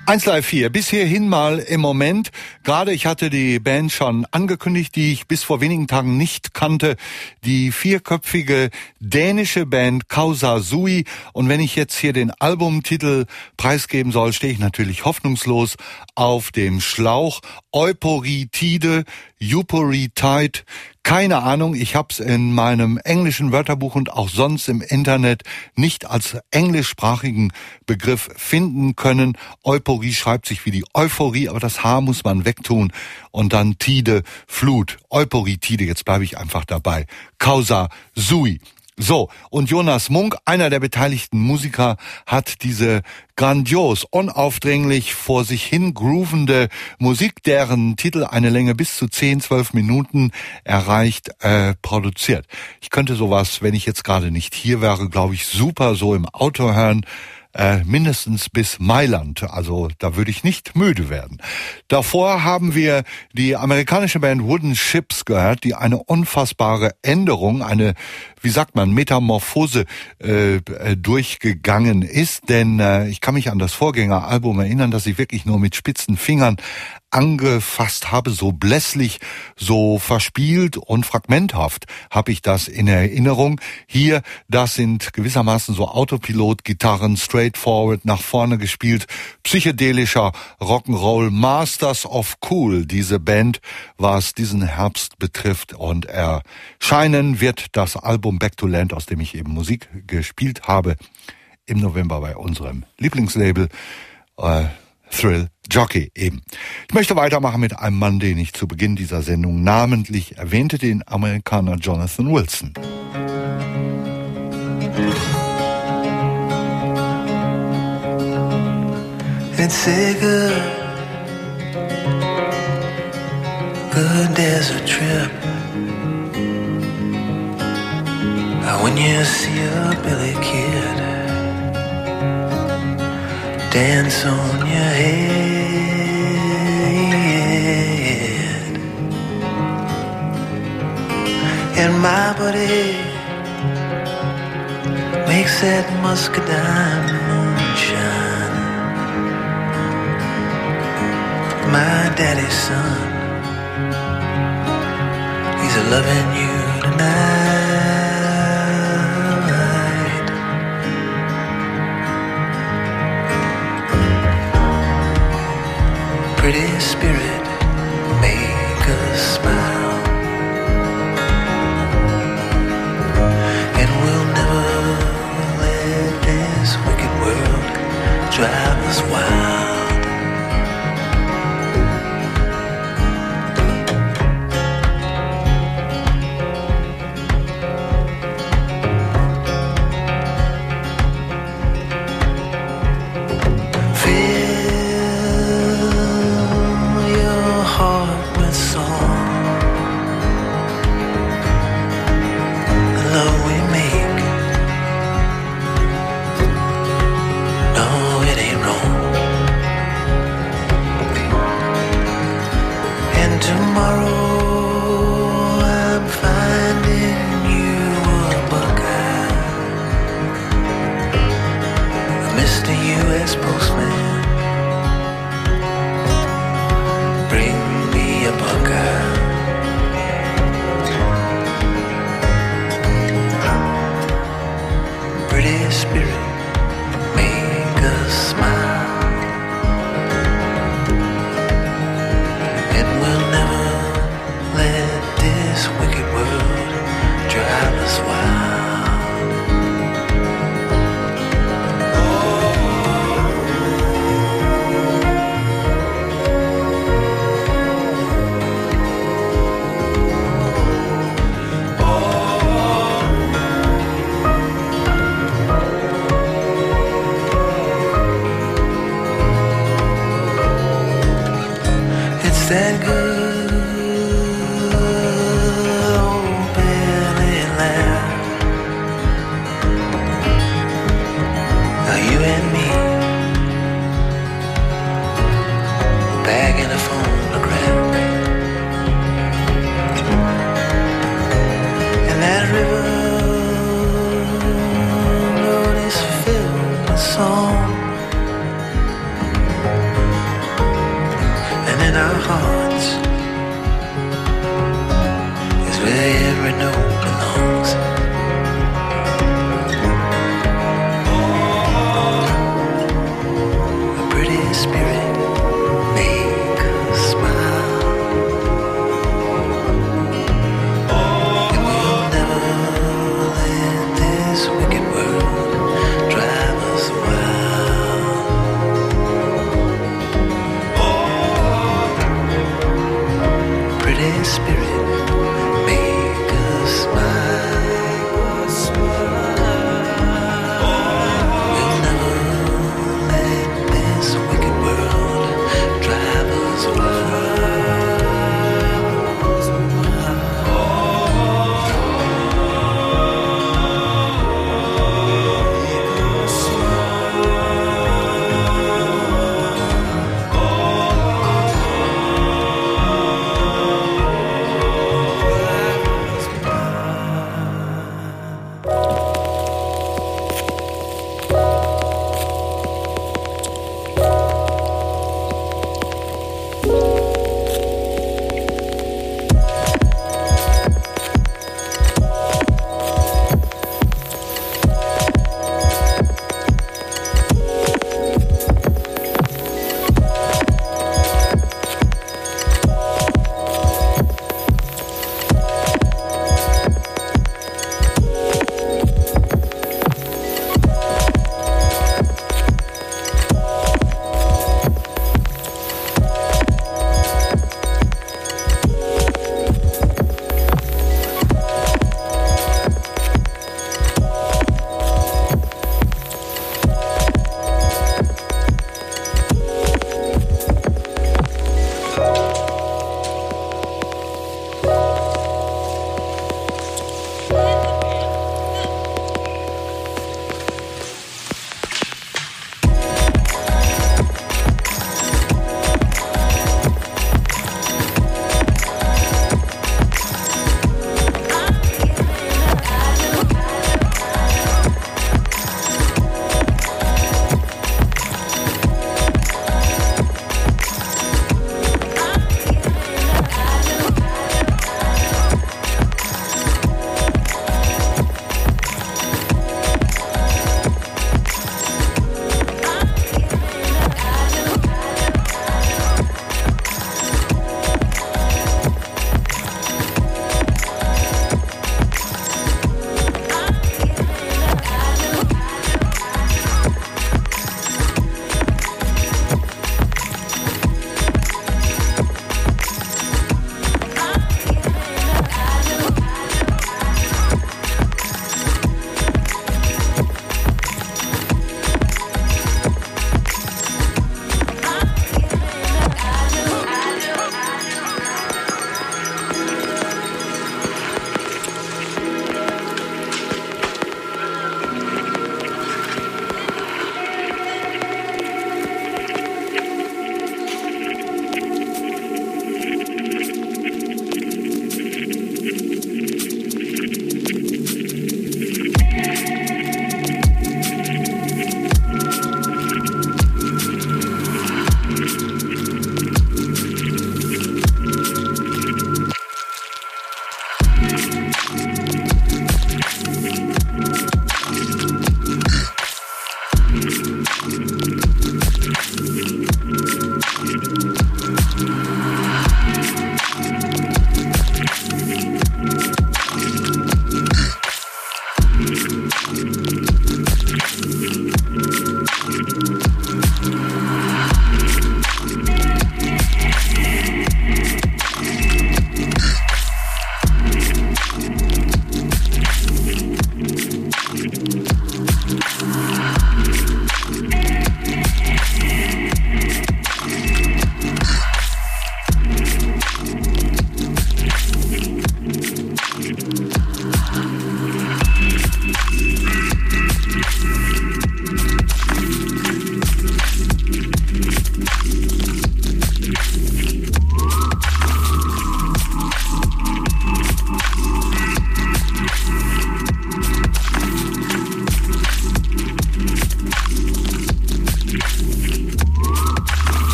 S2: eins Live vier, bis hierhin mal im Moment. Gerade ich hatte die Band schon angekündigt, die ich bis vor wenigen Tagen nicht kannte. Die vierköpfige dänische Band Causa Sui. Und wenn ich jetzt hier den Albumtitel preisgeben soll, stehe ich natürlich hoffnungslos auf dem Schlauch. Euporitide, Euporitide, keine Ahnung, ich hab's in meinem englischen Wörterbuch und auch sonst im Internet nicht als englischsprachigen Begriff finden können. Euphorie schreibt sich wie die Euphorie, aber das H muss man wegtun und dann Tide, Flut, Euporitide, jetzt bleibe ich einfach dabei. Causa Sui. So, und Jonas Munk, einer der beteiligten Musiker, hat diese grandios, unaufdringlich vor sich hin groovende Musik, deren Titel eine Länge bis zu zehn, zwölf Minuten erreicht, äh, produziert. Ich könnte sowas, wenn ich jetzt gerade nicht hier wäre, glaube ich, super so im Auto hören. Äh, mindestens bis Mailand, also da würde ich nicht müde werden. Davor haben wir die amerikanische Band Wooden Ships gehört, die eine unfassbare Änderung, eine, wie sagt man, Metamorphose äh, durchgegangen ist, denn äh, ich kann mich an das Vorgängeralbum erinnern, dass ich wirklich nur mit spitzen Fingern angefasst habe, so blässlich, so verspielt und fragmenthaft habe ich das in Erinnerung. Hier, das sind gewissermaßen so Autopilot-Gitarren, straightforward, nach vorne gespielt, psychedelischer Rock'n'Roll, Masters of Cool, diese Band, was diesen Herbst betrifft, und erscheinen wird das Album Back to Land, aus dem ich eben Musik gespielt habe, im November bei unserem Lieblingslabel, äh, Thrill Jockey eben. Ich möchte weitermachen mit einem Mann, den ich zu Beginn dieser Sendung namentlich erwähnte, den Amerikaner Jonathan Wilson.
S8: It's a good, good desert trip. When you see a Billy Kid dance on your head, and my buddy makes that muscadine moonshine. My daddy's son, he's a loving you tonight. Pretty spirit, make us smile, and we'll never let this wicked world drive us wild. in our hearts is where every note belongs. A pretty spirit make us smile. And we'll never let this wicked world drive us wild. Pretty spirit make us smile. We'll never let this wicked world drive us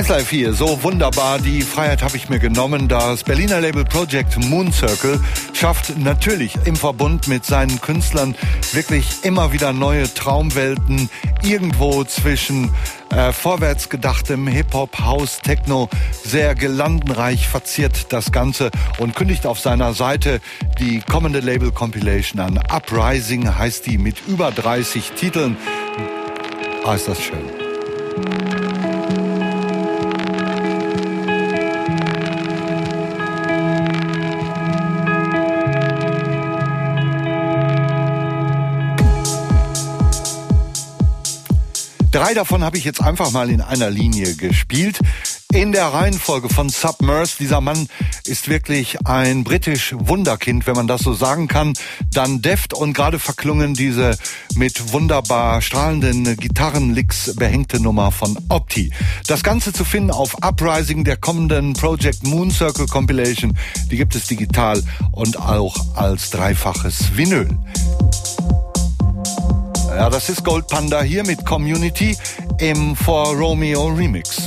S2: eins Live hier, so wunderbar, die Freiheit habe ich mir genommen. Das Berliner Label Project Moon Circle schafft natürlich im Verbund mit seinen Künstlern wirklich immer wieder neue Traumwelten, irgendwo zwischen äh, vorwärts gedachtem Hip-Hop, House, Techno, sehr gelandenreich verziert das Ganze und kündigt auf seiner Seite die kommende Label-Compilation an. Uprising heißt die mit über dreißig Titeln. Ah, ist das schön. Drei davon habe ich jetzt einfach mal in einer Linie gespielt. In der Reihenfolge von Submerse. Dieser Mann ist wirklich ein britisch Wunderkind, wenn man das so sagen kann. Dann deft und gerade verklungen diese mit wunderbar strahlenden Gitarrenlicks behängte Nummer von Opti. Das Ganze zu finden auf Uprising, der kommenden Project Moon Circle Compilation. Die gibt es digital und auch als dreifaches Vinyl. Ja, das ist Gold Panda hier mit Community im For Romeo Remix.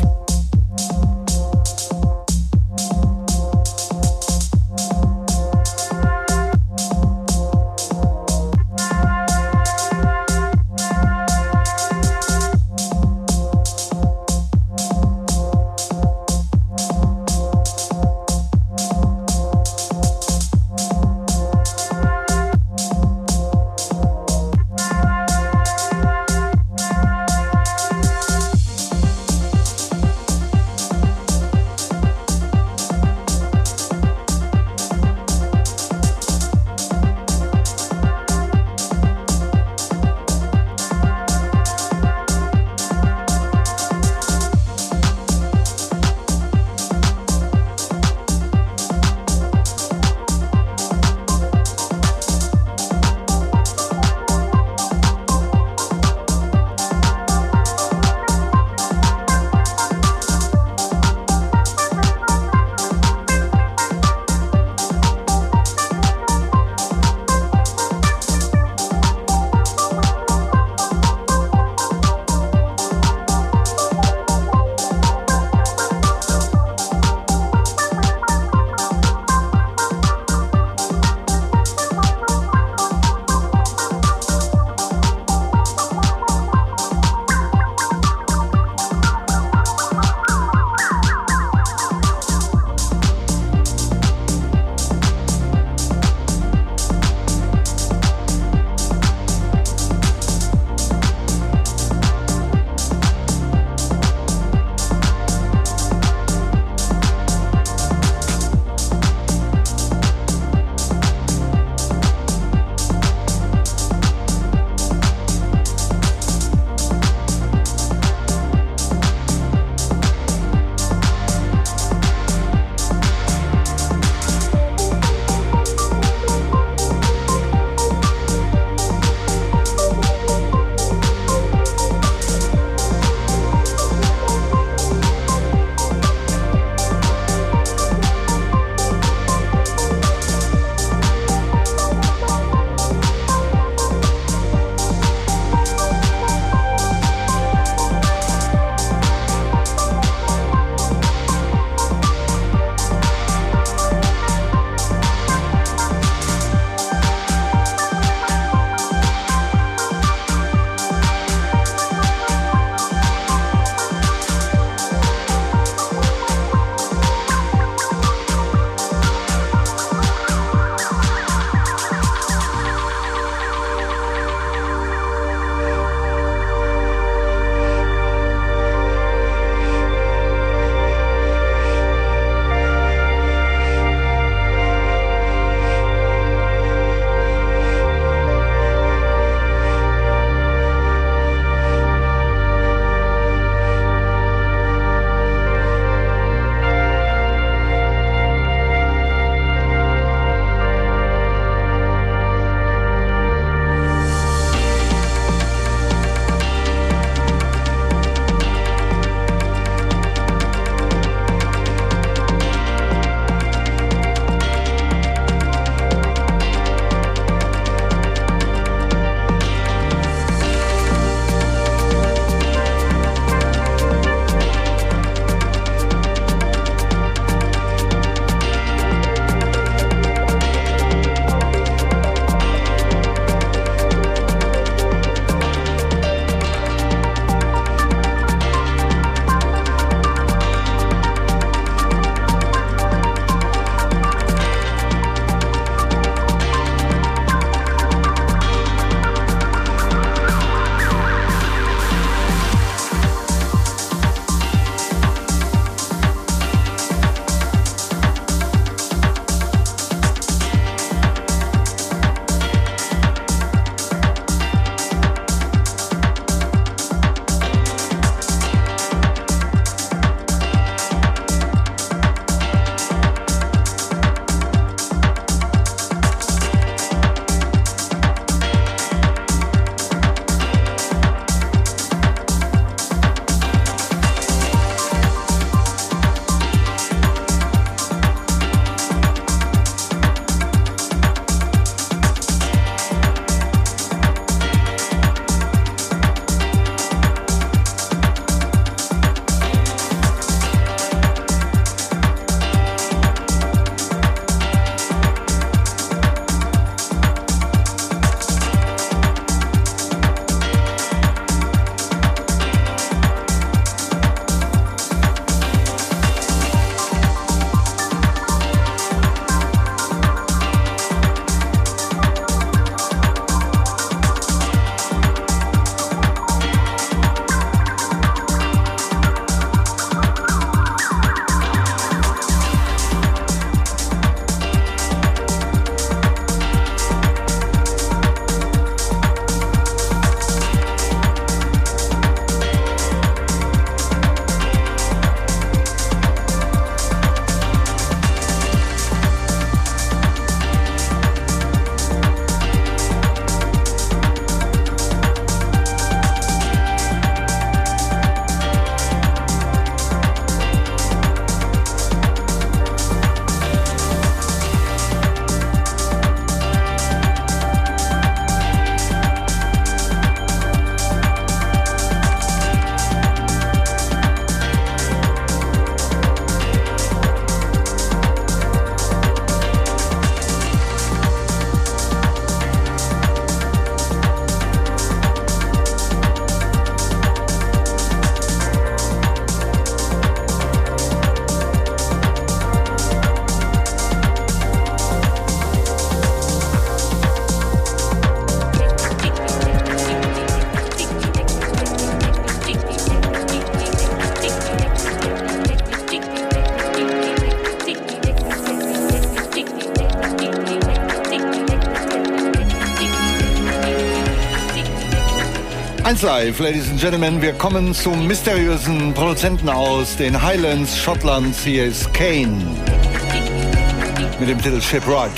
S2: eins Live, Ladies and Gentlemen, wir kommen zum mysteriösen Produzenten aus den Highlands Schottlands. Hier ist Kane mit dem Titel Shipwright.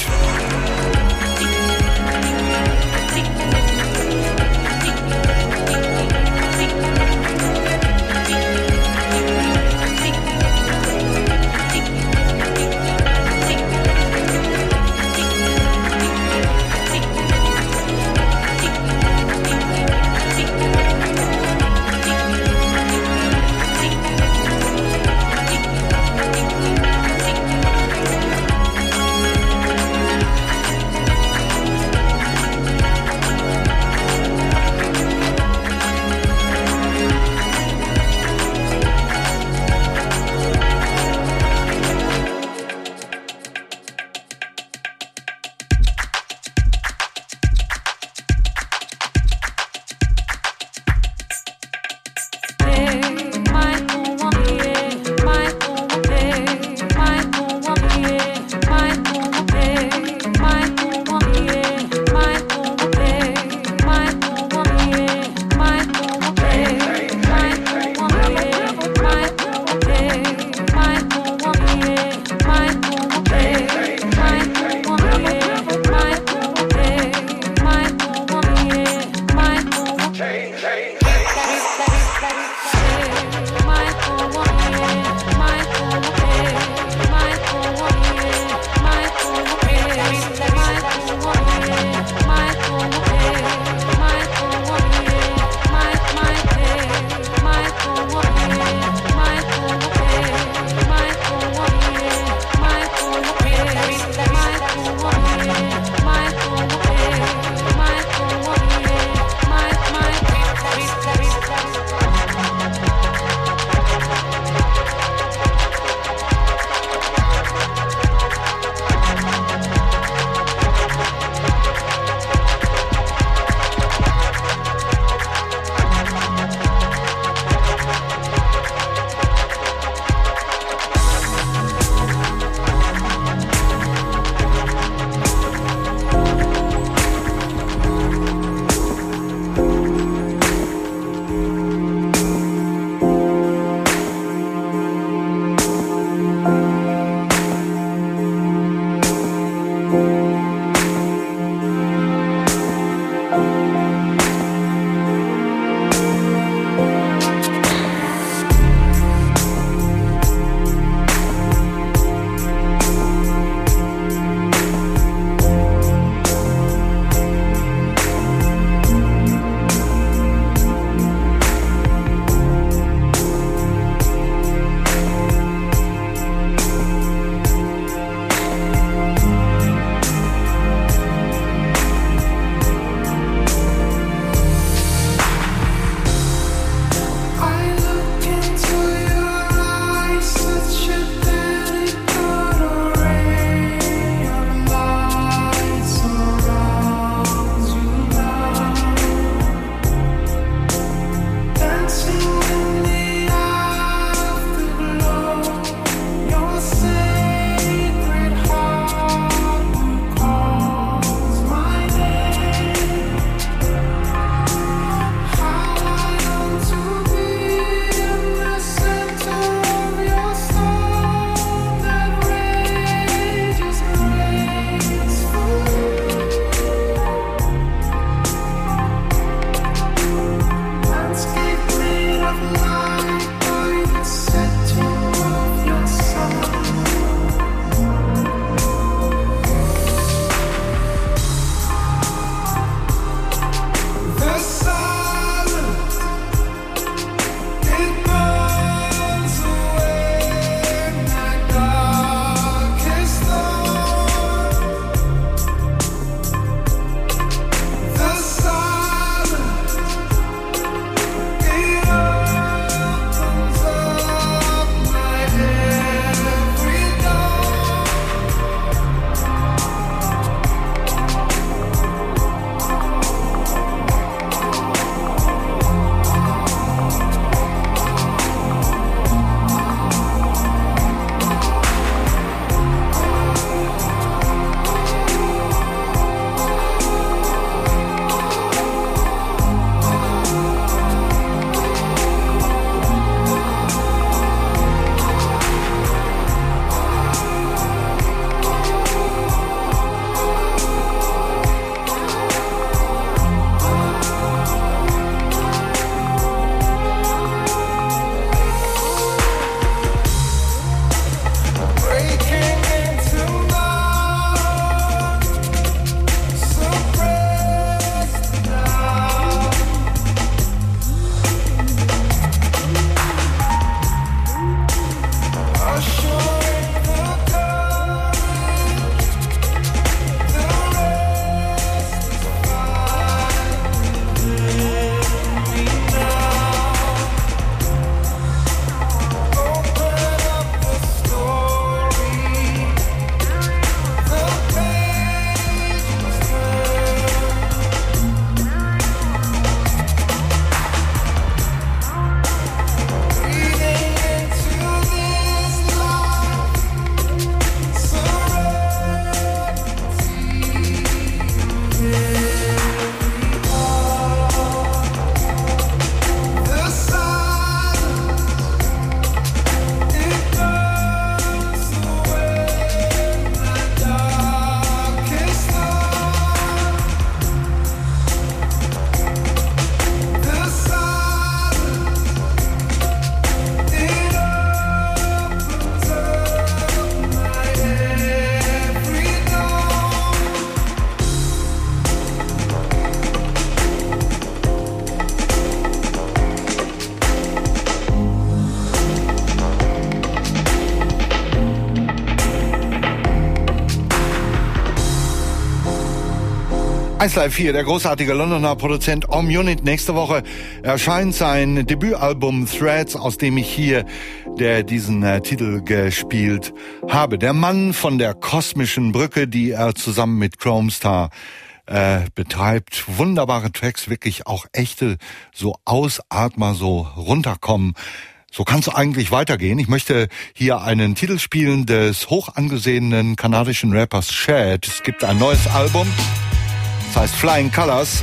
S3: Thank
S2: eins Live vier, der großartige Londoner Produzent Om Unit. Nächste Woche erscheint sein Debütalbum Threads, aus dem ich hier der diesen äh, Titel gespielt habe. Der Mann von der kosmischen Brücke, die er zusammen mit Chromestar äh, betreibt. Wunderbare Tracks, wirklich auch echte, so Ausatmer, so runterkommen. So kann es eigentlich weitergehen. Ich möchte hier einen Titel spielen des hoch angesehenen kanadischen Rappers Shad. Es gibt ein neues Album. Das heißt Flying Colors.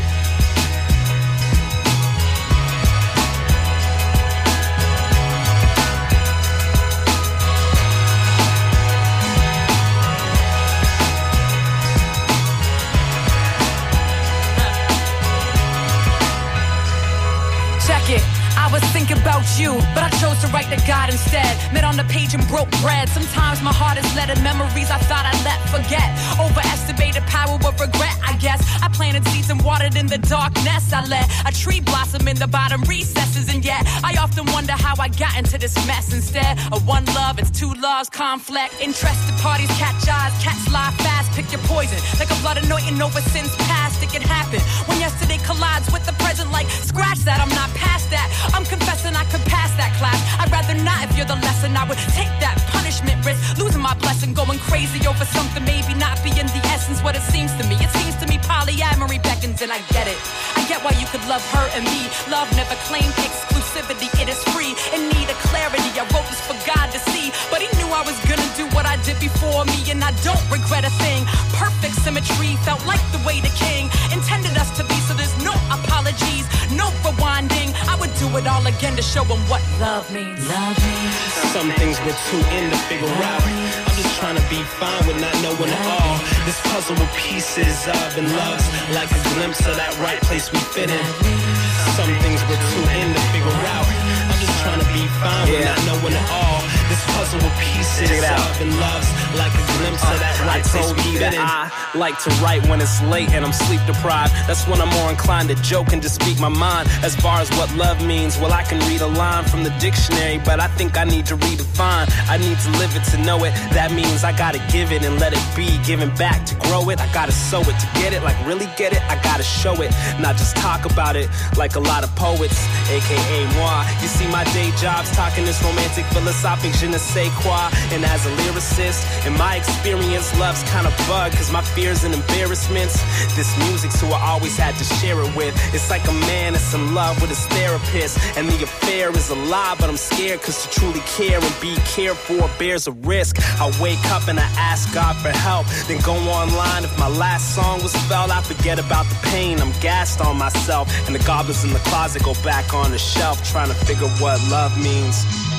S9: Check it. I was thinking about you, but I chose to write to God instead. Met on the page and broke bread. Sometimes my heart is letting memories I thought I'd let forget. Overestimated power of regret, I guess. I planted seeds and watered in the darkness. I let a tree blossom in the bottom recesses. And yet, I often wonder how I got into this mess. Instead of one love, it's two loves, conflict. Interested parties catch eyes, cats lie fast. Pick your poison, like a blood anointing over sins past. It can happen when yesterday collides with the present. Like, scratch that, I'm not past that. I'm confessing I could pass that class. I'd rather not if you're the lesson. I would take that punishment risk. Losing my blessing, going crazy over something maybe not being the essence what it seems to me. It seems to me polyamory beckons and I get it. I get why you could love her and me. Love never claimed exclusivity, it is free. In need of clarity, I wrote this for God to see. But he knew I was gonna do what I did before me, and I don't regret a thing. Perfect symmetry, felt like the way the king intended us to be, so there's no apologies, no rewinding. I would do it all again to show him what love means. Love means.
S10: Some things we're too in to figure out. I'm just trying to be fine with not knowing it all. This puzzle with pieces of and love's like a glimpse of that right place we fit in. Some things we're too in to figure out. I'm just trying to be fine with not knowing it all. This puzzle with pieces of and love's like a glimpse of that right place we fit in.
S11: I like to write when it's late and I'm sleep deprived. That's when I'm more inclined to joke and to speak my mind. As far as what love means, well, I can read a line from the dictionary, but I think I need to redefine. I need to live it to know it. That means I gotta give it and let it be. Giving back to grow it. I gotta sow it to get it. Like really get it, I gotta show it. Not just talk about it like a lot of poets, aka moi. You see my day job's talking this romantic philosophic je ne sais quoi. And as a lyricist, in my experience, love's kinda bug, cause my fears and embarrassments, this music's who I always had to share it with. It's like a man that's in love with his therapist, and the affair is a lie, but I'm scared, cause to truly care and be cared for bears a risk. I wake up and I ask God for help, then go online. If my last song was felt, I forget about the pain. I'm gassed on myself, and the goblins in the closet go back on the shelf, trying to figure what love means.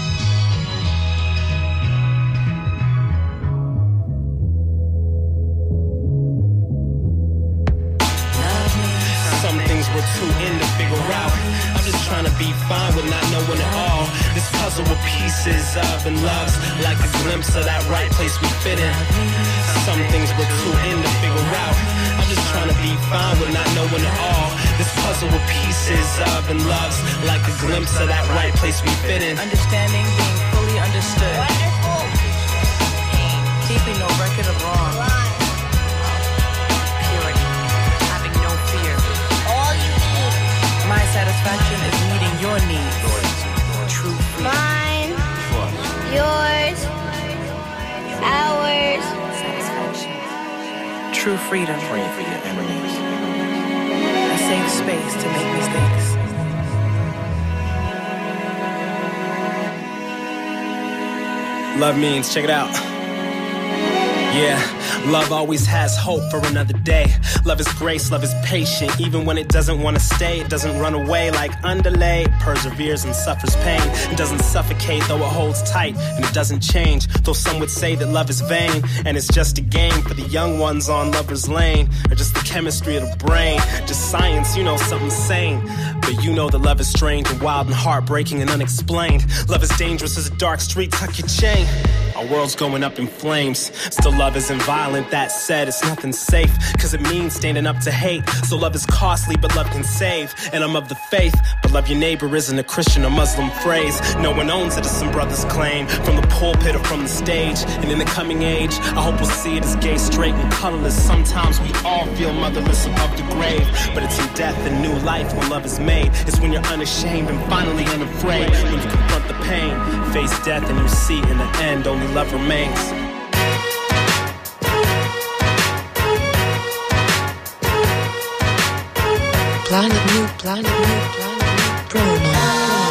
S10: Some things we're too in to figure out. I'm just trying to be fine with not knowing it all. This puzzle with pieces of and love's like a glimpse of that right place we fit in. Some things we're too in to figure out. I'm just trying to be fine with not knowing it all. This puzzle with pieces of and love's like a glimpse of that right place we fit in.
S12: Understanding, being fully understood. Wonderful. Keeping no record of wrong. Purity. Having no fear. All you need. My satisfaction is meeting your needs. True freedom. Mine. Yours. Ours. Satisfaction. True freedom. Free for your enemies. A safe space to make mistakes.
S11: Love means, check it out. Yeah, love always has hope for another day. Love is grace, love is patient. Even when it doesn't want to stay, it doesn't run away like underlay. Perseveres and suffers pain. It doesn't suffocate, though it holds tight. And it doesn't change, though some would say that love is vain. And it's just a game for the young ones on lover's lane. Or just the chemistry of the brain. Just science, you know, something sane. But you know that love is strange and wild and heartbreaking and unexplained. Love is dangerous as a dark street, tuck your chain. Our world's going up in flames. Still love isn't violent. That said, it's nothing safe, cause it means standing up to hate. So love is costly, but love can save. And I'm of the faith, but love your neighbor isn't a Christian or Muslim phrase. No one owns it, as some brothers claim, from the pulpit or from the stage. And in the coming age, I hope we'll see it as gay, straight, and colorless. Sometimes we all feel motherless above the grave, but it's in death and new life when love is made. It's when you're unashamed and finally unafraid. When you confront the pain, face death, and you see in the end only love remains.
S12: Planet New, Planet New, Planet New, Prono.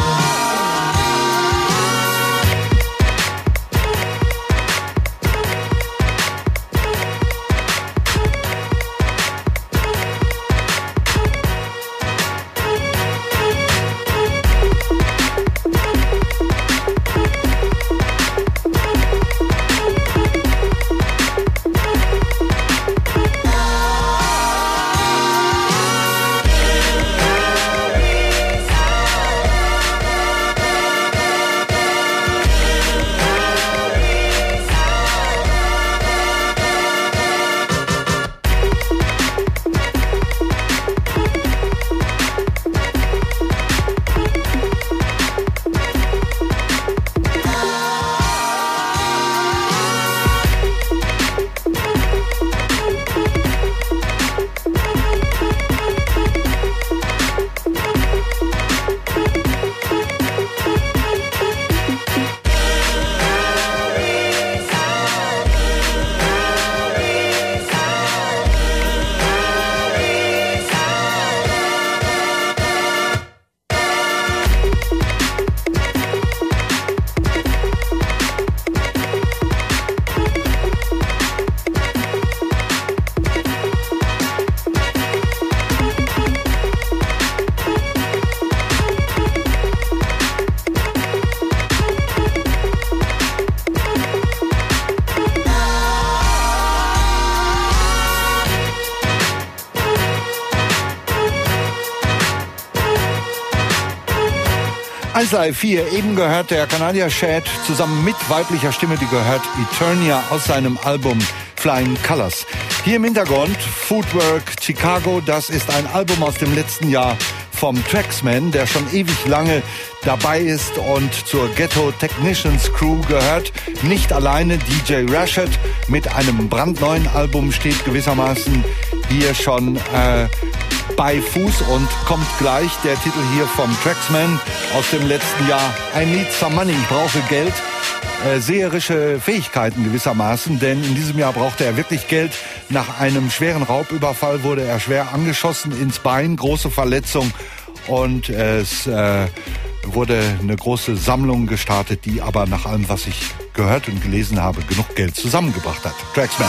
S2: eins Live vier, eben gehört der Kanadier Shad zusammen mit weiblicher Stimme, die gehört Eternia aus seinem Album Flying Colors. Hier im Hintergrund Footwork Chicago, das ist ein Album aus dem letzten Jahr vom Traxman, der schon ewig lange dabei ist und zur Ghetto Technicians Crew gehört. Nicht alleine, D J Rashad mit einem brandneuen Album steht gewissermaßen hier schon äh, bei Fuß und kommt gleich der Titel hier vom Traxman aus dem letzten Jahr. I need some money, ich brauche Geld. Äh, seherische Fähigkeiten gewissermaßen, denn in diesem Jahr brauchte er wirklich Geld. Nach einem schweren Raubüberfall wurde er schwer angeschossen ins Bein, große Verletzung und es äh, wurde eine große Sammlung gestartet, die aber nach allem, was ich gehört und gelesen habe, genug Geld zusammengebracht hat. Traxman.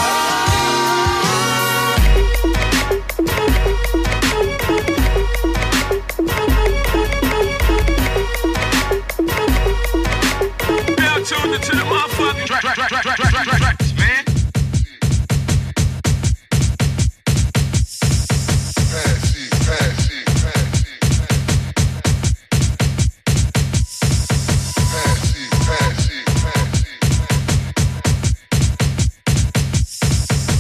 S1: To the motherfucking track, track, track, track, track, track, track, tracks, man. Pass it, pass it, pass it, pass it, pass it, pass it, pass it.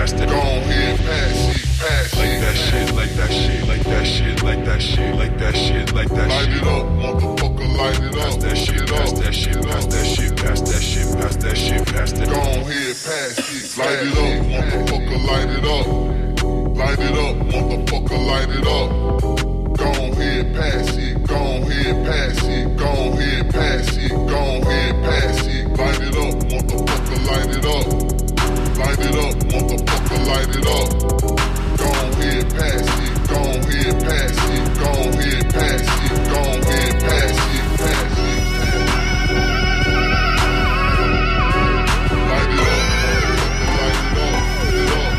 S13: pass that. Go ahead, pass it, pass it. Like that shit, like that shit, like that shit, like that shit, like that shit, like that shit. Light it up, motherfucker, light it up. Pass that shit, pass that shit, pass that shit, pass that shit, pass that shit, pass that. Go ahead, pass it, light it up, motherfucker, light it up. Light it up, motherfucker, light it up. Go ahead, pass it, go ahead, pass it, go ahead, pass it, go ahead, pass it. Light it up, motherfucker, light it up. Light it up, motherfucker, light it up. Go ahead, pass it, go ahead, pass it, go ahead, pass it, go ahead, pass it, pass it. Light it up, motherfucker, light it up, light it up.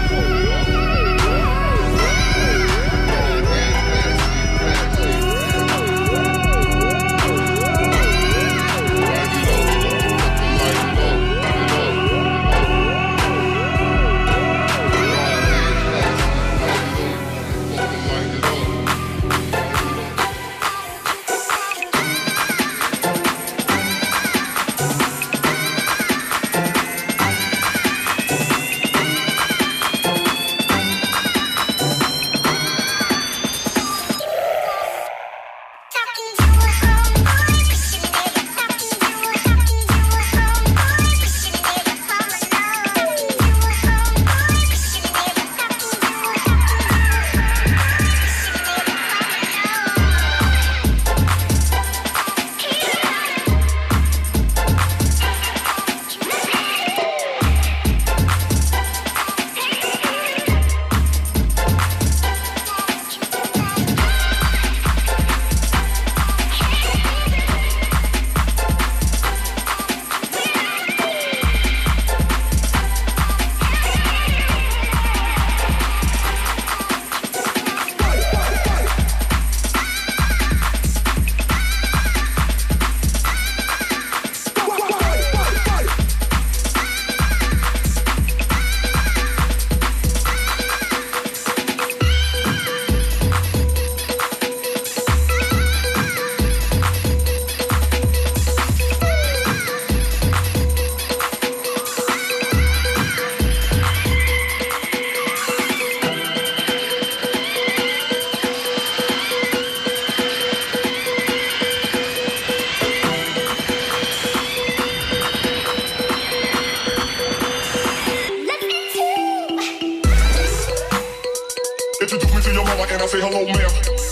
S14: Say hello, ma'am.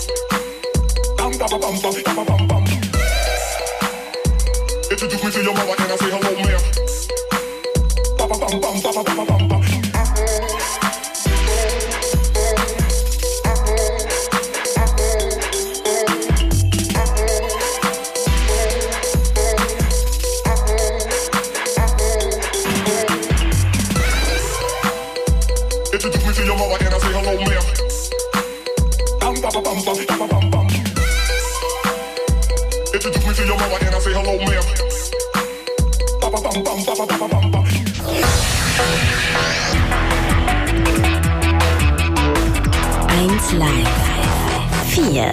S14: Bam, bam, bam, bam, bam, bam, bam. Introduce me to your mother, and I say hello, ma'am. Bam, bam, bam, bam, bam, bam, bam, bam. Introduce me to your mother, and I say hello, ma'am. Introduce me to your mama and I say hello, ma'am.
S7: eins Live vier.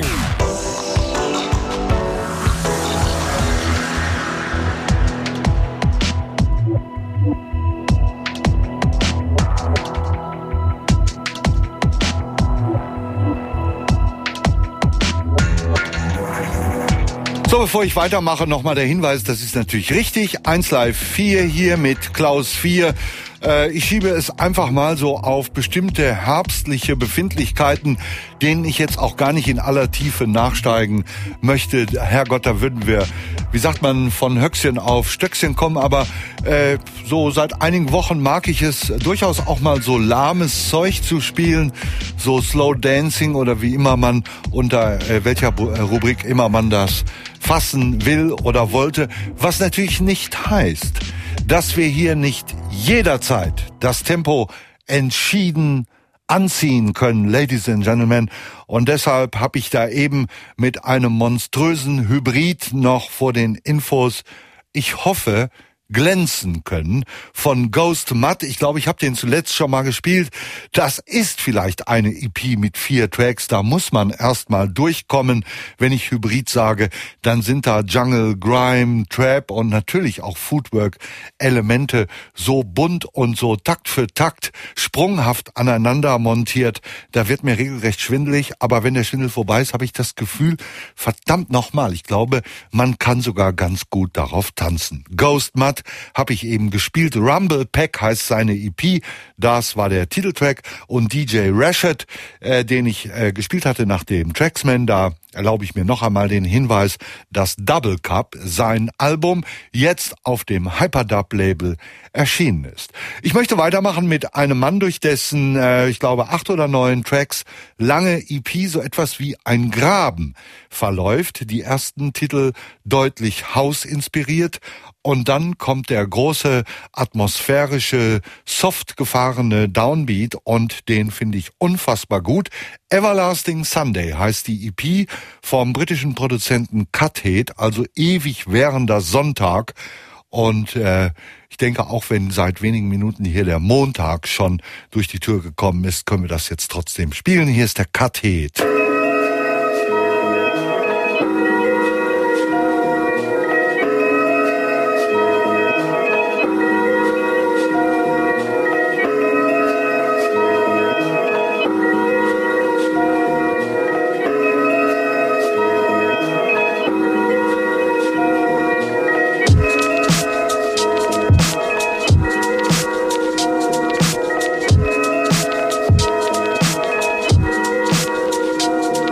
S2: So, bevor ich weitermache, nochmal der Hinweis, das ist natürlich richtig. eins Live vier hier mit Klaus vier. Äh, ich schiebe es einfach mal so auf bestimmte herbstliche Befindlichkeiten, denen ich jetzt auch gar nicht in aller Tiefe nachsteigen möchte. Herrgott, da würden wir, wie sagt man, von Höchstchen auf Stöckchen kommen. Aber äh, so seit einigen Wochen mag ich es durchaus auch mal so lahmes Zeug zu spielen. So Slow Dancing oder wie immer man, unter äh, welcher Rubrik immer man das fassen will oder wollte, was natürlich nicht heißt, dass wir hier nicht jederzeit das Tempo entschieden anziehen können, Ladies and Gentlemen. Und deshalb habe ich da eben mit einem monströsen Hybrid noch vor den Infos, ich hoffe, glänzen können. Von Ghost Mud, ich glaube, ich habe den zuletzt schon mal gespielt. Das ist vielleicht eine E P mit vier Tracks, da muss man erstmal durchkommen. Wenn ich Hybrid sage, dann sind da Jungle, Grime, Trap und natürlich auch Footwork-Elemente so bunt und so Takt für Takt sprunghaft aneinander montiert. Da wird mir regelrecht schwindelig, aber wenn der Schwindel vorbei ist, habe ich das Gefühl, verdammt nochmal, ich glaube, man kann sogar ganz gut darauf tanzen. Ghost Mud habe ich eben gespielt. Rumble Pack heißt seine E P. Das war der Titeltrack. Und D J Rashad, äh, den ich äh, gespielt hatte nach dem Tracksman, da erlaube ich mir noch einmal den Hinweis, dass Double Cup, sein Album, jetzt auf dem Hyperdub-Label erschienen ist. Ich möchte weitermachen mit einem Mann, durch dessen, äh, ich glaube, acht oder neun Tracks lange E P so etwas wie ein Graben verläuft. Die ersten Titel deutlich House inspiriert. Und dann kommt der große, atmosphärische, soft gefahrene Downbeat und den finde ich unfassbar gut. Everlasting Sunday heißt die E P vom britischen Produzenten Cuthead, also ewig währender Sonntag. Und äh, ich denke, auch wenn seit wenigen Minuten hier der Montag schon durch die Tür gekommen ist, können wir das jetzt trotzdem spielen. Hier ist der Cuthead.
S1: Thank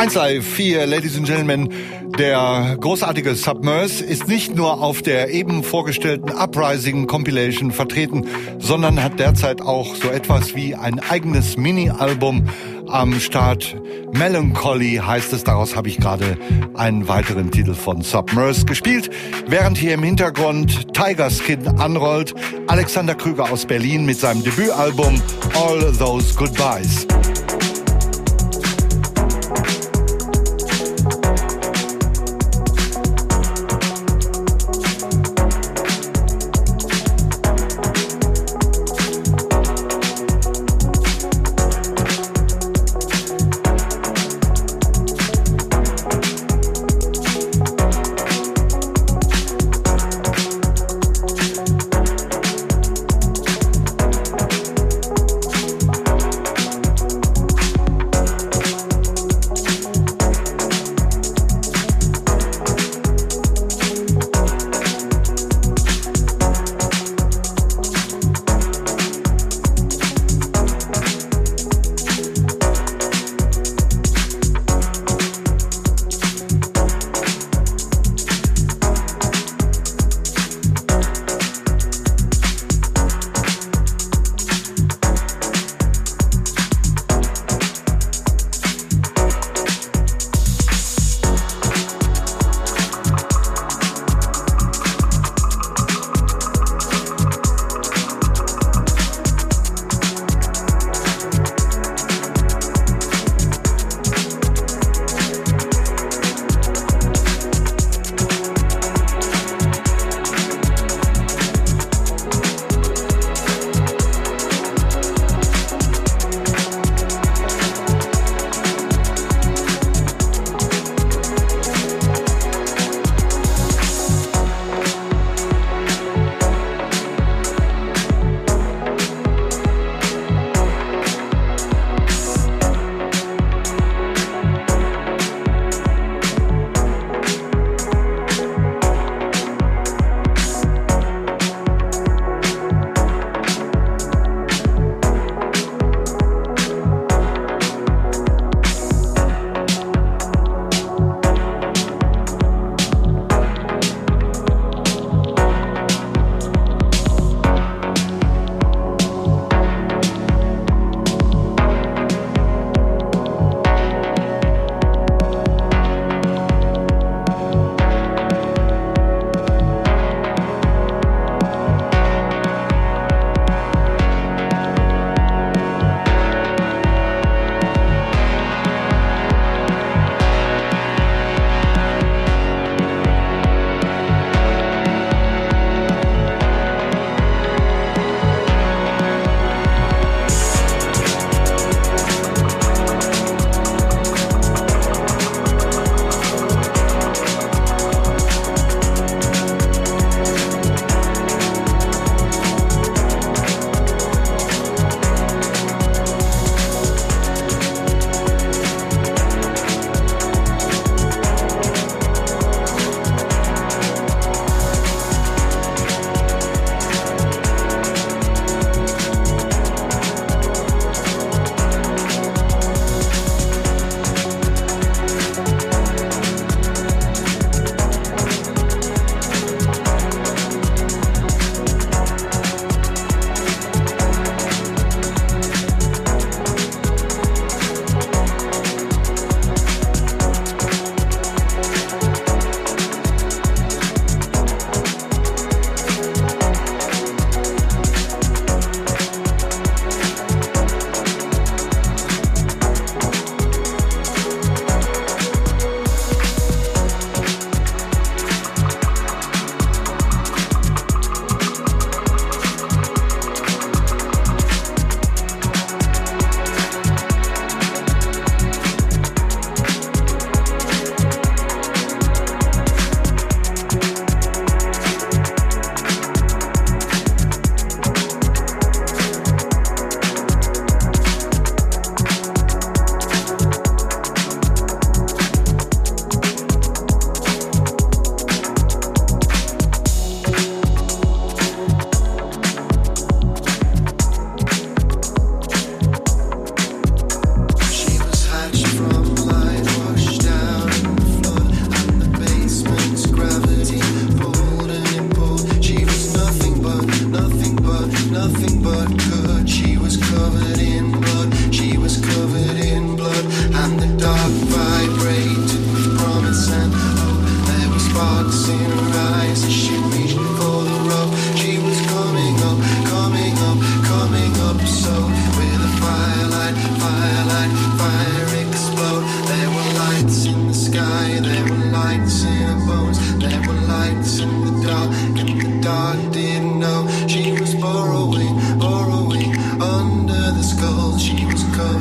S2: eins Live vier, Ladies and Gentlemen, der großartige Submerse ist nicht nur auf der eben vorgestellten Uprising Compilation vertreten, sondern hat derzeit auch so etwas wie ein eigenes Mini-Album am Start. Melancholy heißt es, daraus habe ich gerade einen weiteren Titel von Submerse gespielt, während hier im Hintergrund Tiger Skin anrollt, Alexander Krüger aus Berlin mit seinem Debütalbum All Those Goodbyes.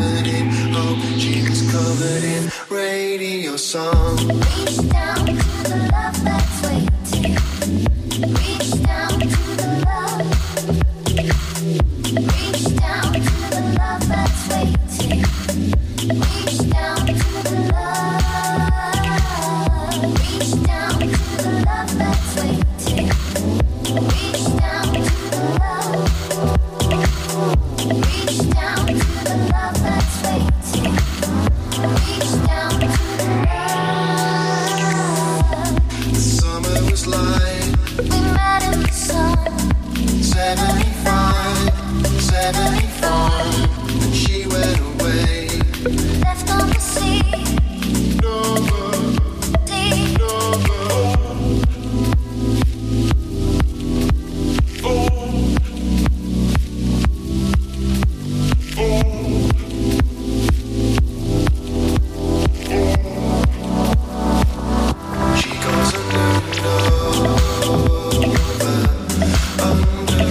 S8: covered in hope. She was covered in radio song.
S3: Reach down to the love that's waiting. Reach down to the love. Reach down to the love that's waiting. Reach down to the love. Reach down to the love that's waiting. Reach down to the love. Reach down to the love that's waiting. Reach down to the love.
S8: The summer was light.
S3: We met in the sun.
S8: seventy-five, seventy-five. And she went away.
S3: Left on the sea. Deep.
S8: She goes under, under,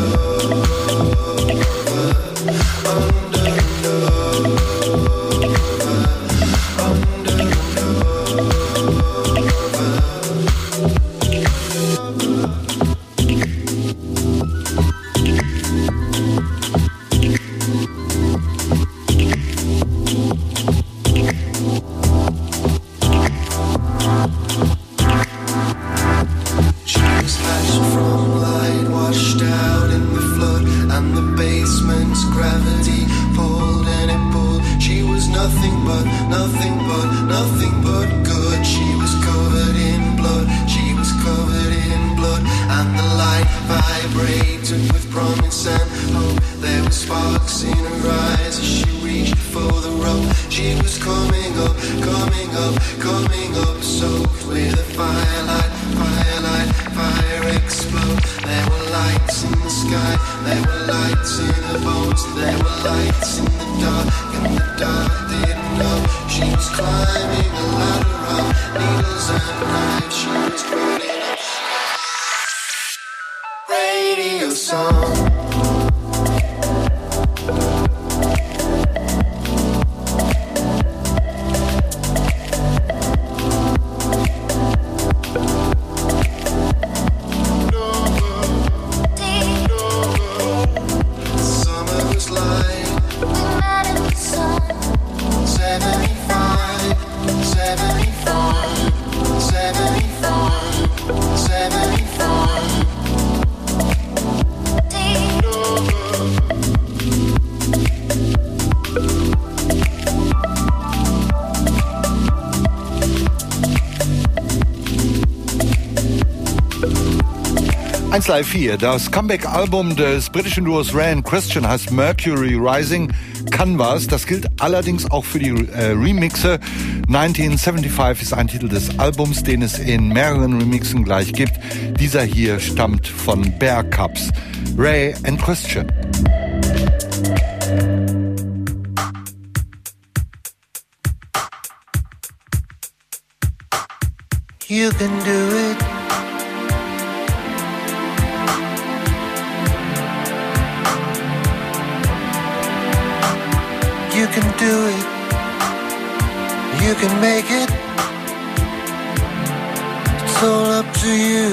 S8: She was hatched from light, washed out in the flood, and the basement's gravity pulled and it pulled. She was nothing but, nothing but, nothing but good. She was covered in blood, she was covered in blood, and the light vibrated with promise and hope. There were sparks in her eyes as she reached for the rope. She was coming up, coming up, coming up, soaked with a firelight, firelight, fire explode. There were lights in the sky, there were lights in her bones, there were lights in the dark, and the dark didn't know. She was climbing a ladder of needles and knives. She was burning up radio song. Summer was light.
S3: We met in the sun.
S8: seventy-five, seventy-five, seventy-five, seventy-five.
S3: Deep.
S2: eins Live vier, das Comeback-Album des britischen Duos Ray and Christian heißt Mercury Rising Canvas. Das gilt allerdings auch für die äh, Remixe. neunzehnhundertfünfundsiebzig ist ein Titel des Albums, den es in mehreren Remixen gleich gibt. Dieser hier stammt von Bear Cubs. Ray and Christian.
S8: You can do it. You can do it. You can make it. It's all up to you.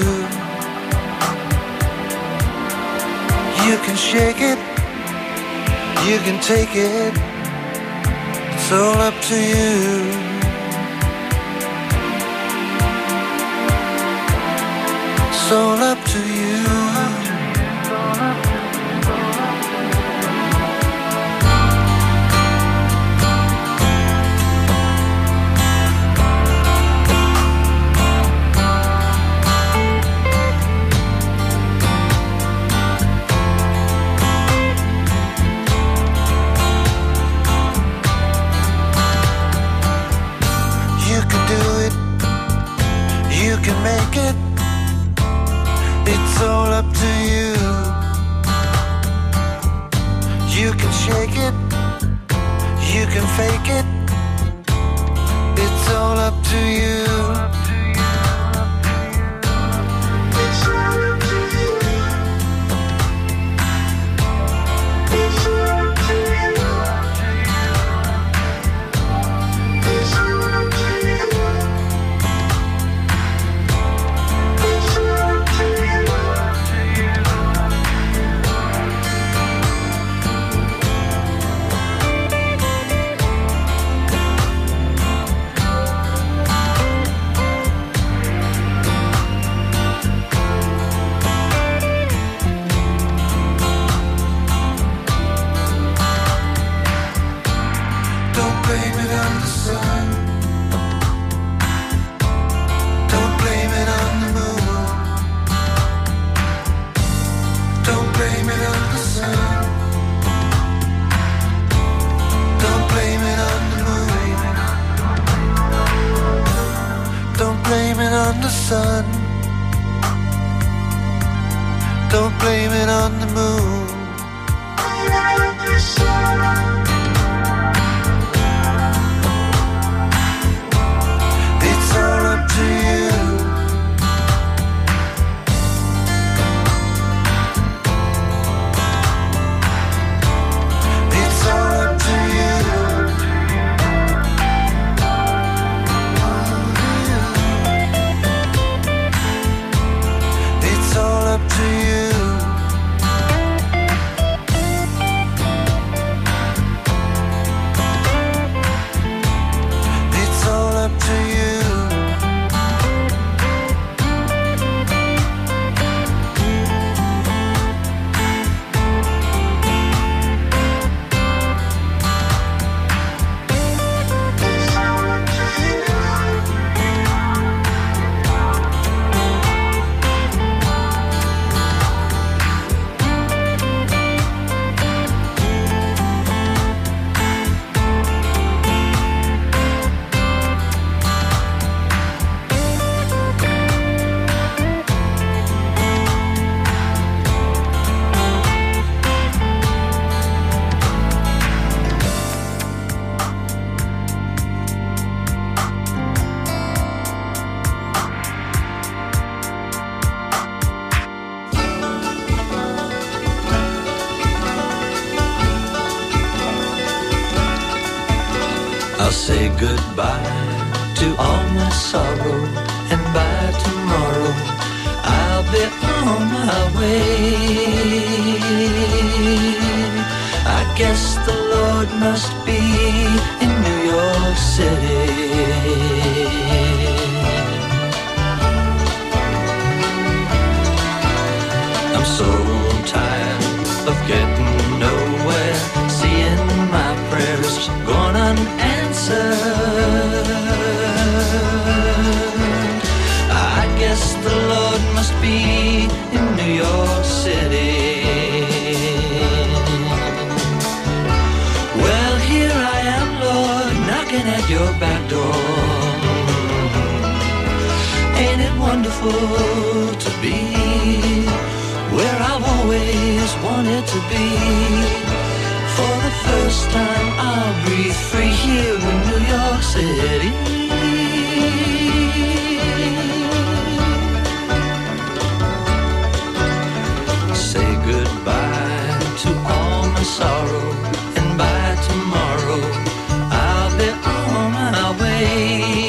S8: You can shake it. You can take it. It's all up to you. It's all up to you. You can do it. You can make it. It's all up to you. You can shake it. You can fake it. It's all up to you. It's all up to you. It's all up to you. the sun. Don't blame it on the moon. It's all up to you. It's all up to you. It's all up to you. It's all up to you. I'll say goodbye to all my sorrow, and by tomorrow I'll be on my way. I guess the Lord must be in New York City. I'm so tired of getting nowhere, seeing my prayers gone unanswered. I guess the Lord must be in New York City. Well, here I am, Lord, knocking at your back door. Ain't it wonderful to be where I've always wanted to be? For the first time I'll breathe free here in New York City. Say goodbye to all my sorrow, and by tomorrow I'll be on my way.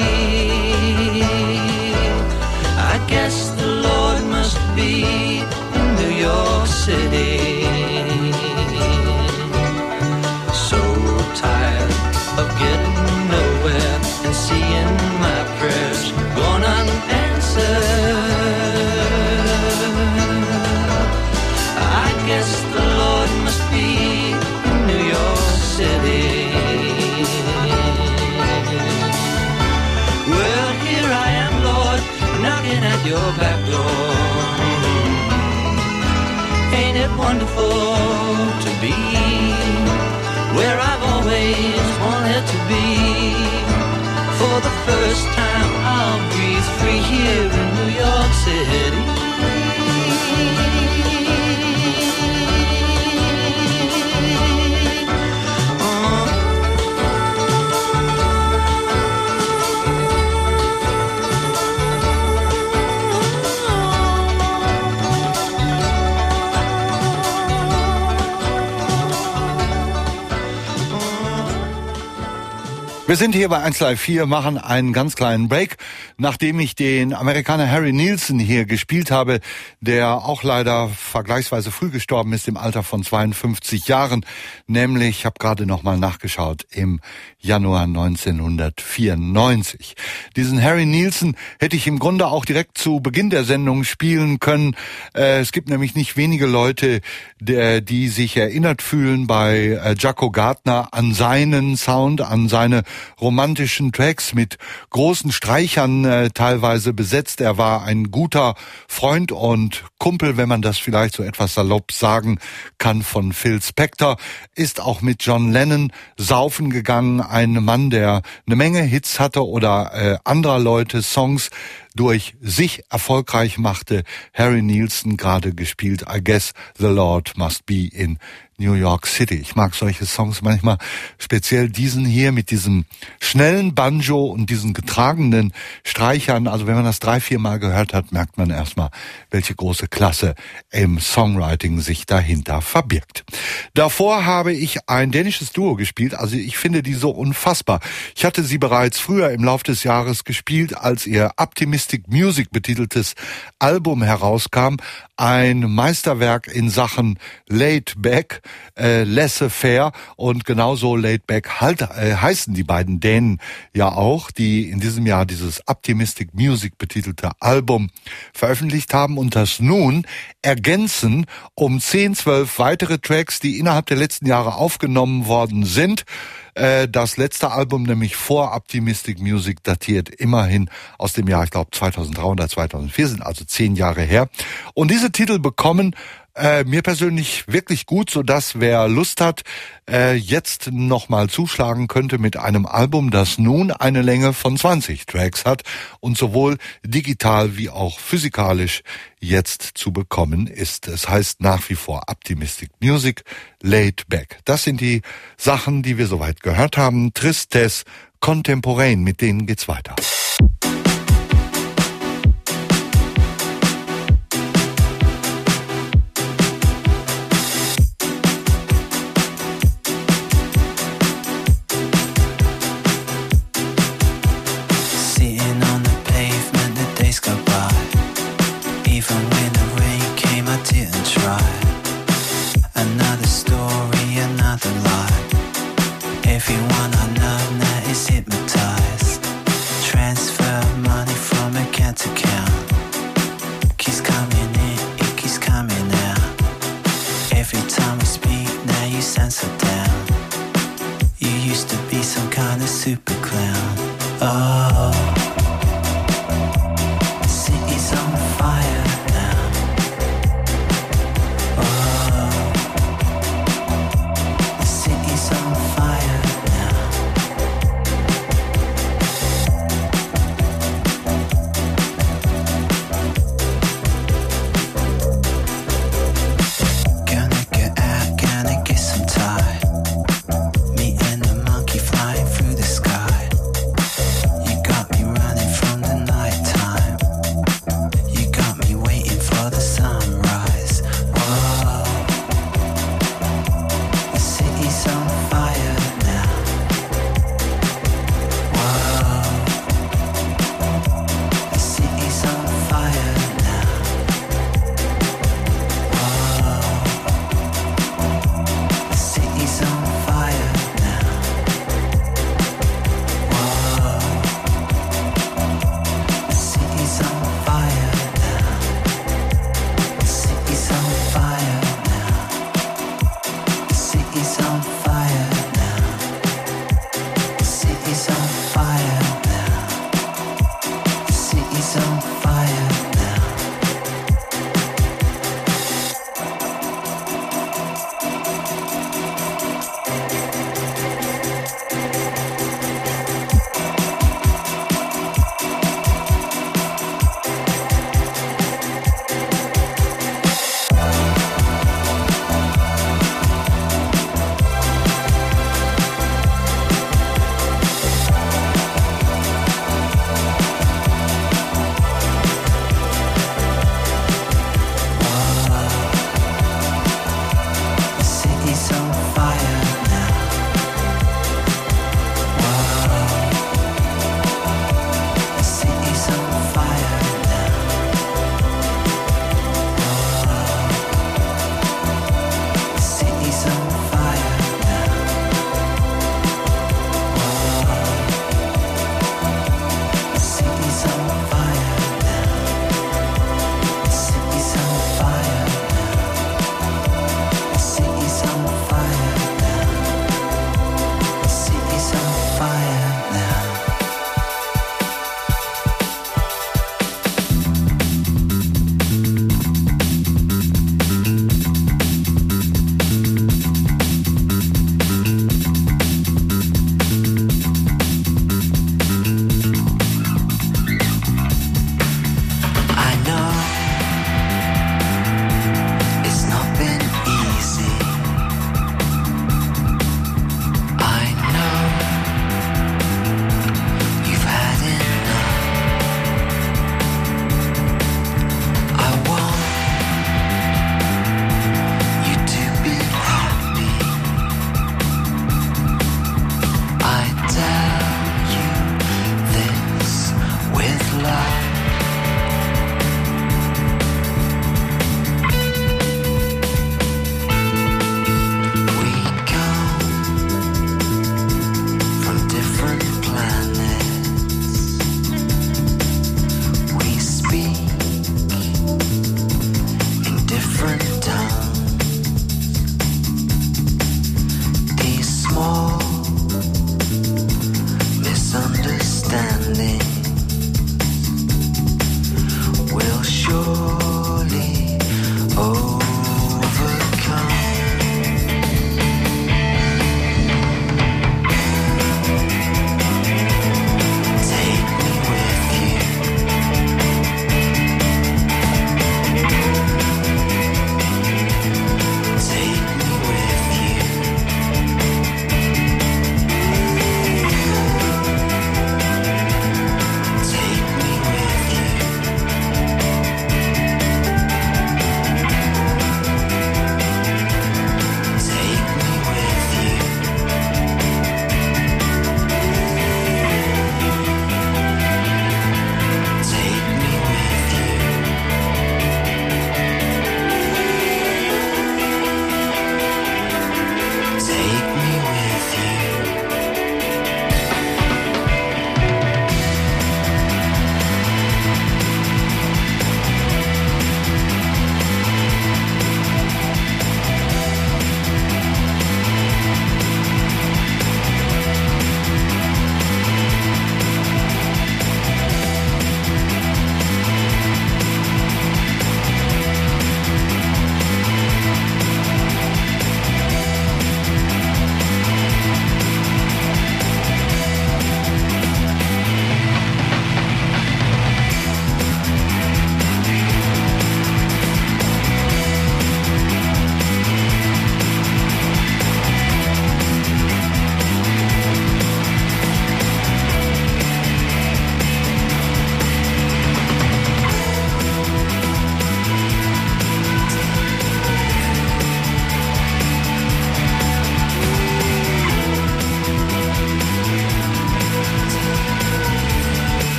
S8: I guess the Lord must be in New York City. So tired of getting nowhere and seeing my prayers gone unanswered. I guess the Lord must be in New York City. Well, here I am, Lord, knocking at your back door. Ain't it wonderful to be where I've always wanted to be? For the first time I'll breathe free here in New York City.
S2: Wir sind hier bei eins Live vier, machen einen ganz kleinen Break, nachdem ich den Amerikaner Harry Nilsson hier gespielt habe, der auch leider vergleichsweise früh gestorben ist im Alter von zweiundfünfzig Jahren, nämlich, ich habe gerade nochmal nachgeschaut, im Januar neunzehnhundertvierundneunzig. Diesen Harry Nilsson hätte ich im Grunde auch direkt zu Beginn der Sendung spielen können. Äh, es gibt nämlich nicht wenige Leute, der, die sich erinnert fühlen bei äh, Jaco Gardner an seinen Sound, an seine romantischen Tracks mit großen Streichern äh, teilweise besetzt. Er war ein guter Freund und Kumpel, wenn man das vielleicht so etwas salopp sagen kann, von Phil Spector, ist auch mit John Lennon saufen gegangen. Ein Mann, der eine Menge Hits hatte oder äh, anderer Leute Songs durch sich erfolgreich machte. Harry Nilsson gerade gespielt, I Guess the Lord Must Be in New York City. Ich mag solche Songs manchmal, speziell diesen hier mit diesem schnellen Banjo und diesen getragenen Streichern. Also wenn man das drei, vier Mal gehört hat, merkt man erstmal, welche große Klasse im Songwriting sich dahinter verbirgt. Davor habe ich ein dänisches Duo gespielt. Also ich finde die so unfassbar. Ich hatte sie bereits früher im Laufe des Jahres gespielt, als ihr Optimistic Music betiteltes Album herauskam. Ein Meisterwerk in Sachen Laid Back, äh, Laissez-faire, und genauso Laid Back halt, äh, heißen die beiden Dänen ja auch, die in diesem Jahr dieses Optimistic Music betitelte Album veröffentlicht haben und das nun ergänzen um zehn, zwölf weitere Tracks, die innerhalb der letzten Jahre aufgenommen worden sind. Das letzte Album, nämlich vor Optimistic Music, datiert immerhin aus dem Jahr, ich glaube zweitausenddrei oder zweitausendvier, sind also zehn Jahre her. Und diese Titel bekommen äh, mir persönlich wirklich gut, sodass wer Lust hat, äh, jetzt nochmal zuschlagen könnte mit einem Album, das nun eine Länge von zwanzig Tracks hat und sowohl digital wie auch physikalisch jetzt zu bekommen ist. Es heißt nach wie vor Optimistic Music, Laid Back. Das sind die Sachen, die wir soweit gehört haben. Tristesse Contemporain, mit denen geht's weiter.
S15: Everyone I know now is hypnotized. Transfer money from account to account. Keeps coming in, it keeps coming out. Every time we speak, now you sound so down. You used to be some kind of super clown. Oh, city's on fire now. Oh, the city's on fire. Got me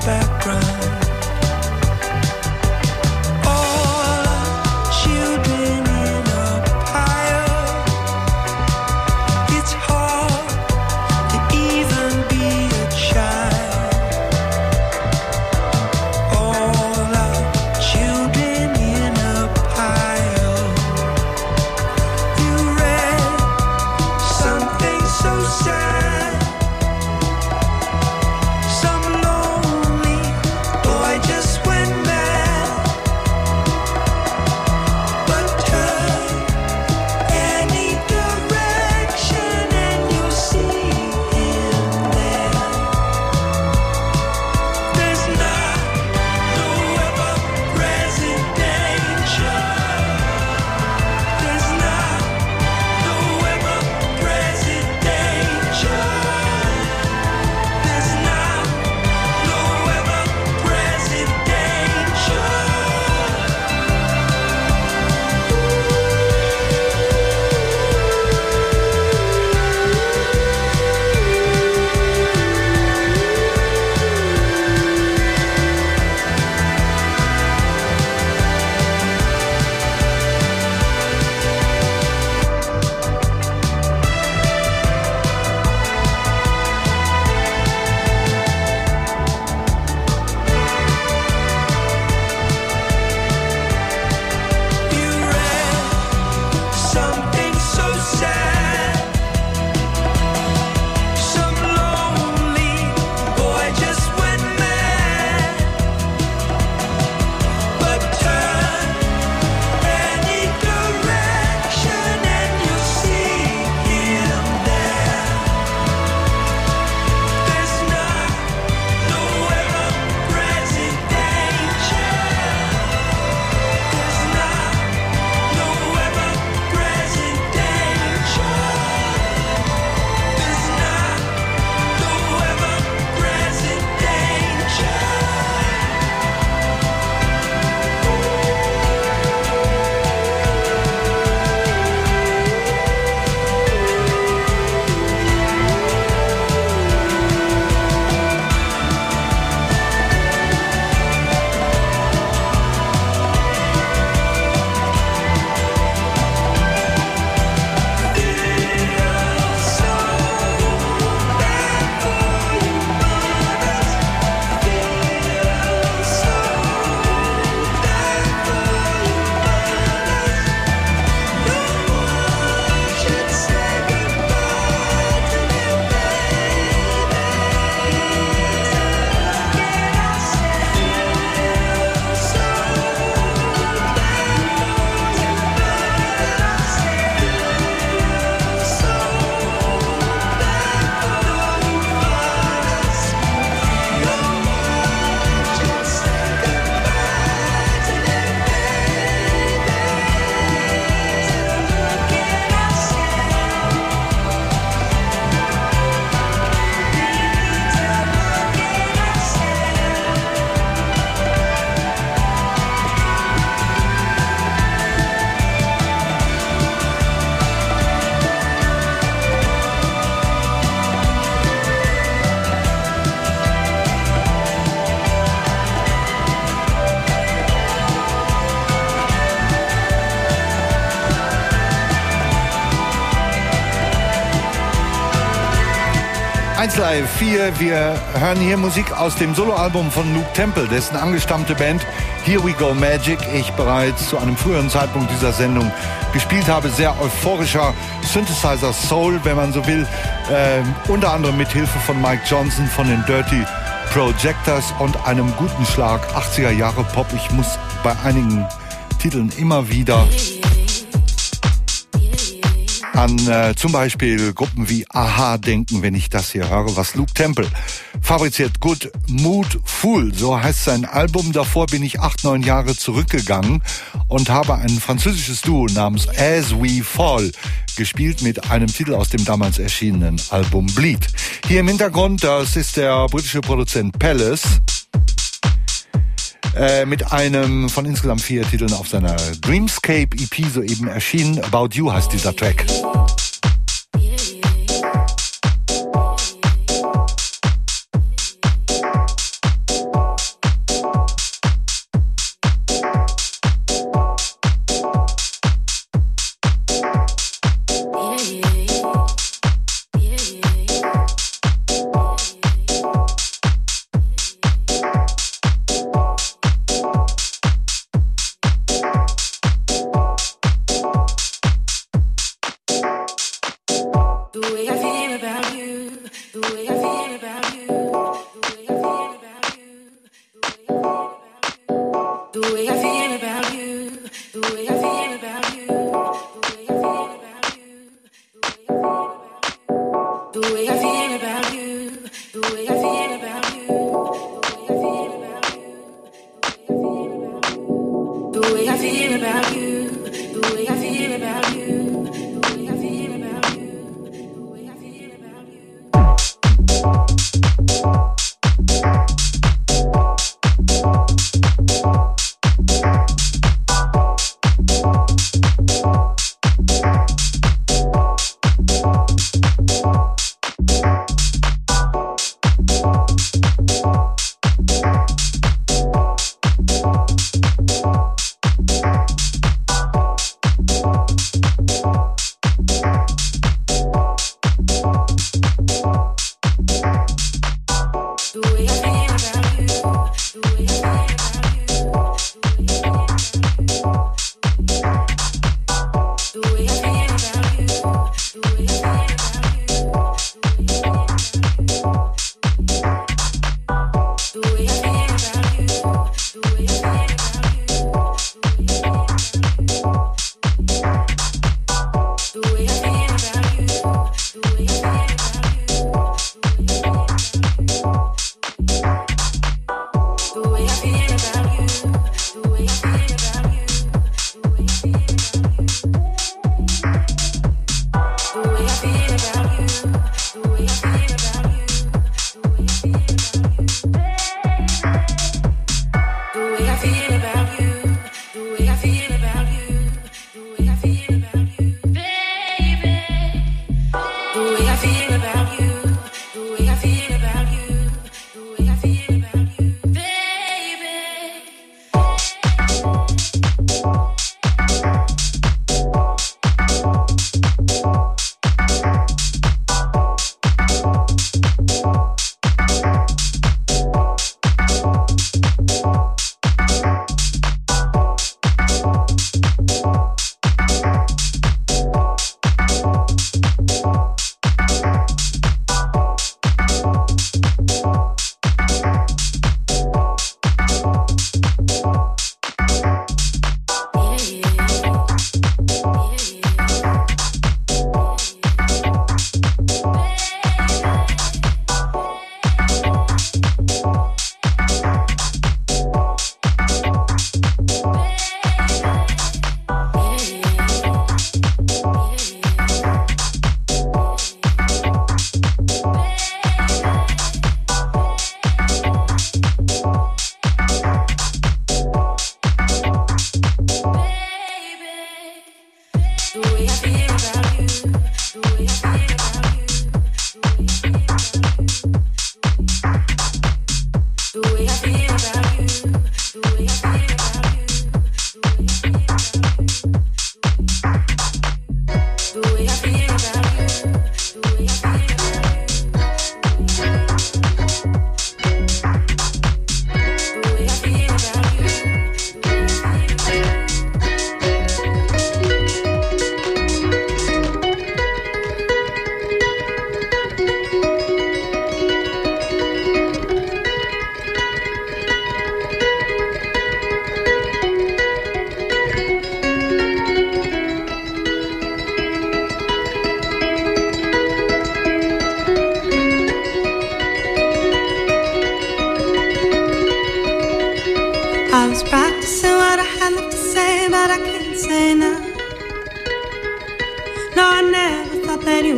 S15: background. All our children in a pile. It's hard to even be a child. All our children in a pile. You read something so sad. Some lonely boy just went mad. But turn any direction and you'll see him there. There's not no ever-present danger. There's not no ever-present danger. There's not no ever-present danger. You read something so sad. Some lonely boy just went mad. But turn any direction and you'll see him there. There's not no ever-present danger. There's not no ever-present danger. There's not no ever-present danger.
S2: eins Live vier, wir hören hier Musik aus dem Soloalbum von Luke Temple, dessen angestammte Band Here We Go Magic ich bereits zu einem früheren Zeitpunkt dieser Sendung gespielt habe. Sehr euphorischer Synthesizer Soul, wenn man so will, äh, unter anderem mit Hilfe von Mike Johnson von den Dirty Projectors und einem guten Schlag achtziger Jahre Pop. Ich muss bei einigen Titeln immer wieder an äh, zum Beispiel Gruppen wie Aha denken, wenn ich das hier höre, was Luke Temple fabriziert. Good Mood Fool, so heißt sein Album. Davor bin ich acht, neun Jahre zurückgegangen und habe ein französisches Duo namens As We Fall gespielt mit einem Titel aus dem damals erschienenen Album Bleed. Hier im Hintergrund, das ist der britische Produzent Palace. Äh, mit einem von insgesamt vier Titeln auf seiner Dreamscape E P soeben erschienen. About You heißt dieser Track.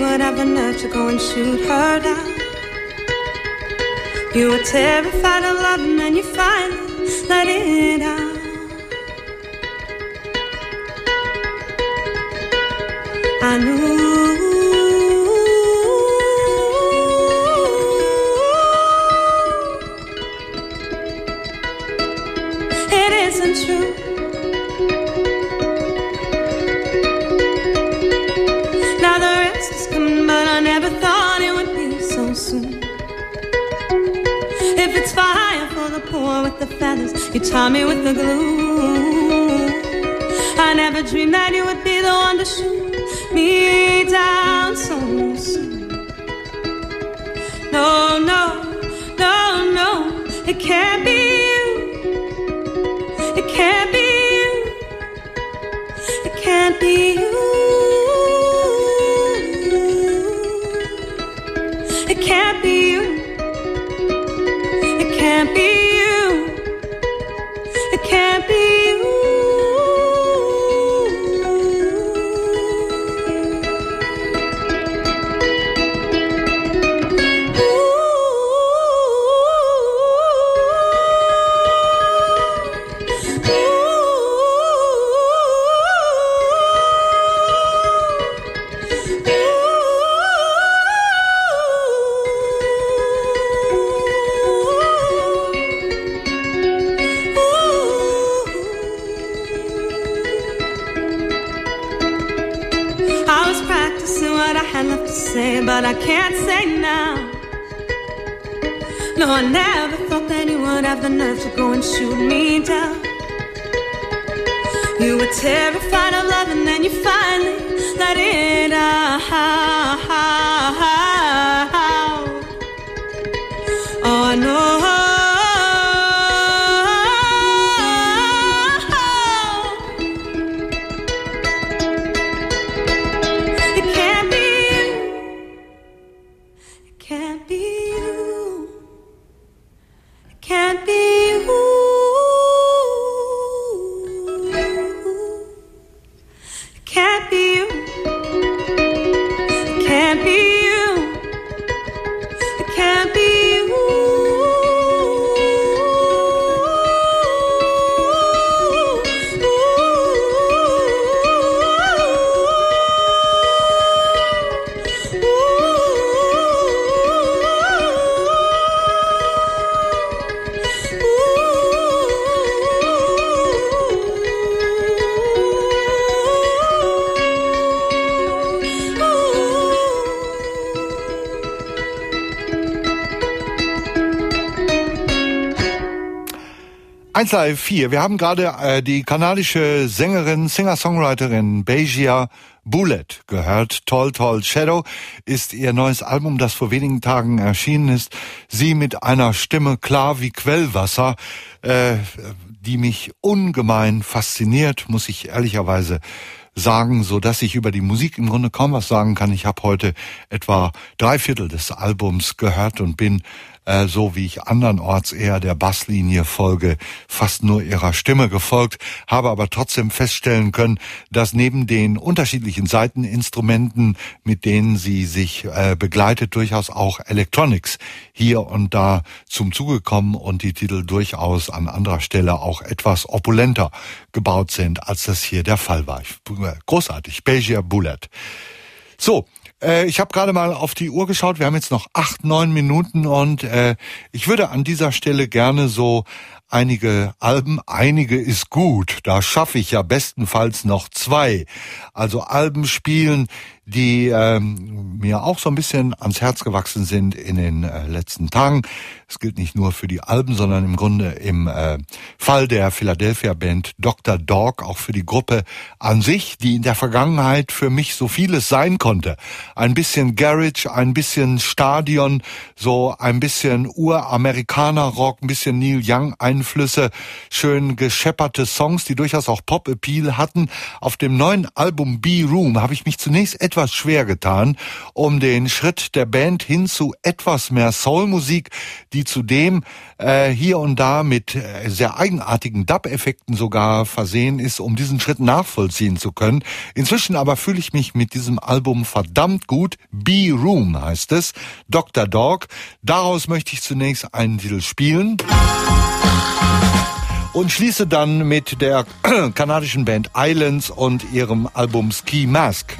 S5: would have the nerve to go and shoot her down. You were terrified of love and then you finally let it out. I knew it isn't true. Now the rest is coming, but I never thought it would be so soon. If it's fire for the poor with the feathers, you tie me with the glue. I never dreamed that you would be the one to shoot me down so soon. No, no, no, no, it can't be you. It can't be you. It can't be you. It can't be you. It can't be you. It can't be you. But I can't say now. No, I never thought that you would have the nerve to go and shoot me down. You were terrified of love and then you finally let it out. Oh, I know.
S2: eins Live vier. Wir haben gerade äh, die kanadische Sängerin, Singer-Songwriterin Bajia Bullet gehört. Tall, Tall Shadow ist ihr neues Album, das vor wenigen Tagen erschienen ist. Sie mit einer Stimme klar wie Quellwasser, äh, die mich ungemein fasziniert, muss ich ehrlicherweise sagen, so dass ich über die Musik im Grunde kaum was sagen kann. Ich habe heute etwa drei Viertel des Albums gehört und bin äh, so wie ich andernorts eher der Basslinie folge, fast nur ihrer Stimme gefolgt, habe aber trotzdem feststellen können, dass neben den unterschiedlichen Saiteninstrumenten, mit denen sie sich äh, begleitet, durchaus auch Electronics hier und da zum Zuge kommen und die Titel durchaus an anderer Stelle auch etwas opulenter gebaut sind, als das hier der Fall war. Großartig, Bajia Bullet. So, äh, ich habe gerade mal auf die Uhr geschaut, wir haben jetzt noch acht, neun Minuten und äh, ich würde an dieser Stelle gerne so einige Alben, einige ist gut, da schaffe ich ja bestenfalls noch zwei, also Alben spielen, die ähm, mir auch so ein bisschen ans Herz gewachsen sind in den äh, letzten Tagen. Es gilt nicht nur für die Alben, sondern im Grunde im äh, Fall der Philadelphia-Band Doktor Dog auch für die Gruppe an sich, die in der Vergangenheit für mich so vieles sein konnte. Ein bisschen Garage, ein bisschen Stadion, so ein bisschen Uramerikaner-Rock, ein bisschen Neil Young-Einflüsse, Einflüsse, schön geschepperte Songs, die durchaus auch Pop-Appeal hatten. Auf dem neuen Album Be Room habe ich mich zunächst etwas schwer getan, um den Schritt der Band hin zu etwas mehr Soul-Musik, die zudem äh, hier und da mit äh, sehr eigenartigen Dub-Effekten sogar versehen ist, um diesen Schritt nachvollziehen zu können. Inzwischen aber fühle ich mich mit diesem Album verdammt gut. Be Room heißt es. Doktor Dog. Daraus möchte ich zunächst einen Titel spielen und schließe dann mit der kanadischen Band Islands und ihrem Album Ski Mask.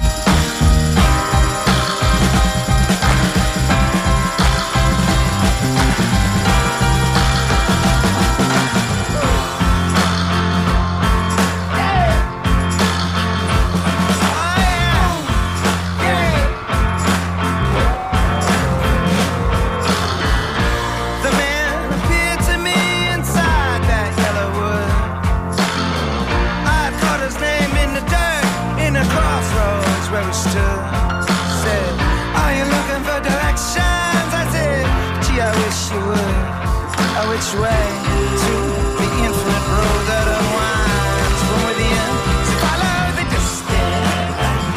S1: Which way to the infinite road that unwinds from within? So follow the distance.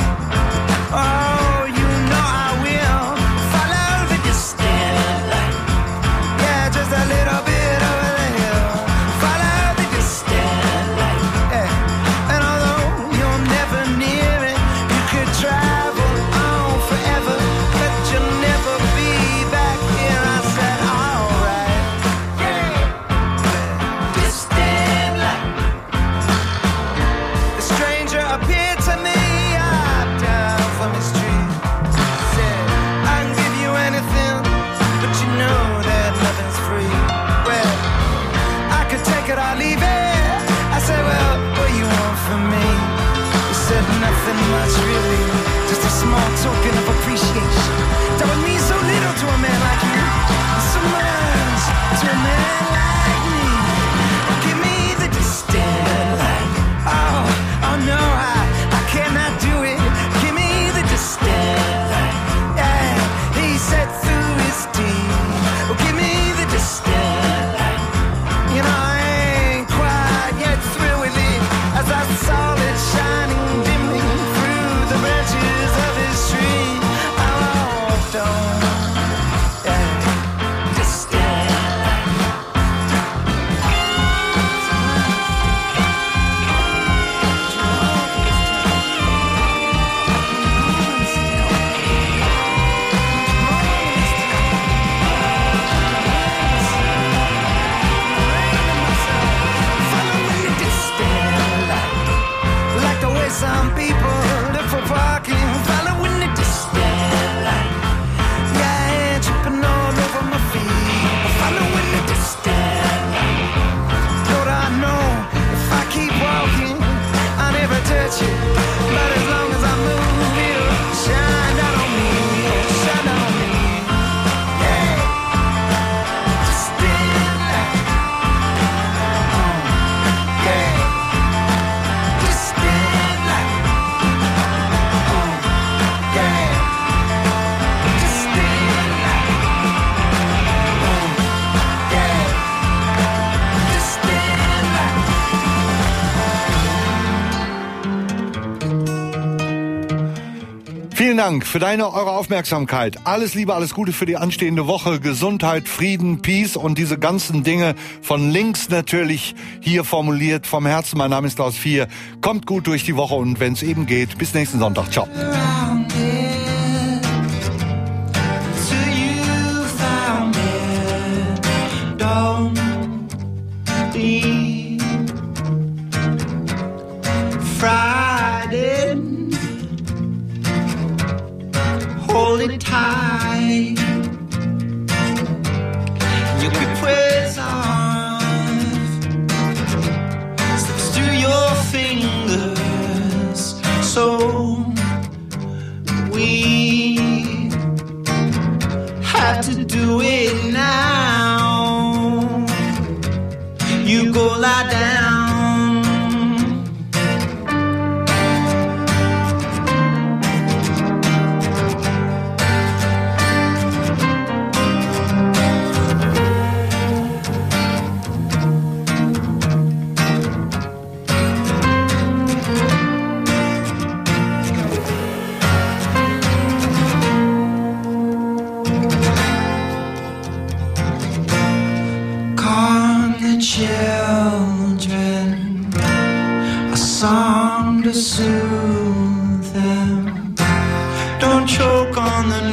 S1: Oh, you know I will follow the distance. Yeah, just a little bit over the hill. Follow the distance. Yeah. And although you're never near it, you could travel on forever, but you'll never be back here. I said, alright. Much really, just a small token of appreciation that would mean so little to a man like you, so much to a man like me. Give me the distance. Oh, oh no, I, I cannot do it. Give me the distance. Yeah, he said through his teeth. Oh, give me the distance. You know I ain't quite yet through with it, as I saw it shining dimly the branches of his tree. I walked on, yeah, just following the distant light, like the way some people look for parking, following the distant light. Yeah, tripping all over my feet, following the distant light. Lord, I know if I keep walking, I'll never touch it. But as long as I move, it'll shine down on me, shine down on me. Yeah, distant light. Yeah, distant light.
S2: Vielen Dank für deine, eure Aufmerksamkeit. Alles Liebe, alles Gute für die anstehende Woche. Gesundheit, Frieden, Peace und diese ganzen Dinge von links natürlich hier formuliert vom Herzen. Mein Name ist Klaus vier. Kommt gut durch die Woche und wenn es eben geht, bis nächsten Sonntag. Ciao.
S1: Friday, hold it tight. Your grip wears off, slips through your fingers. So we have to do it now. You go lie down.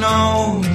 S16: know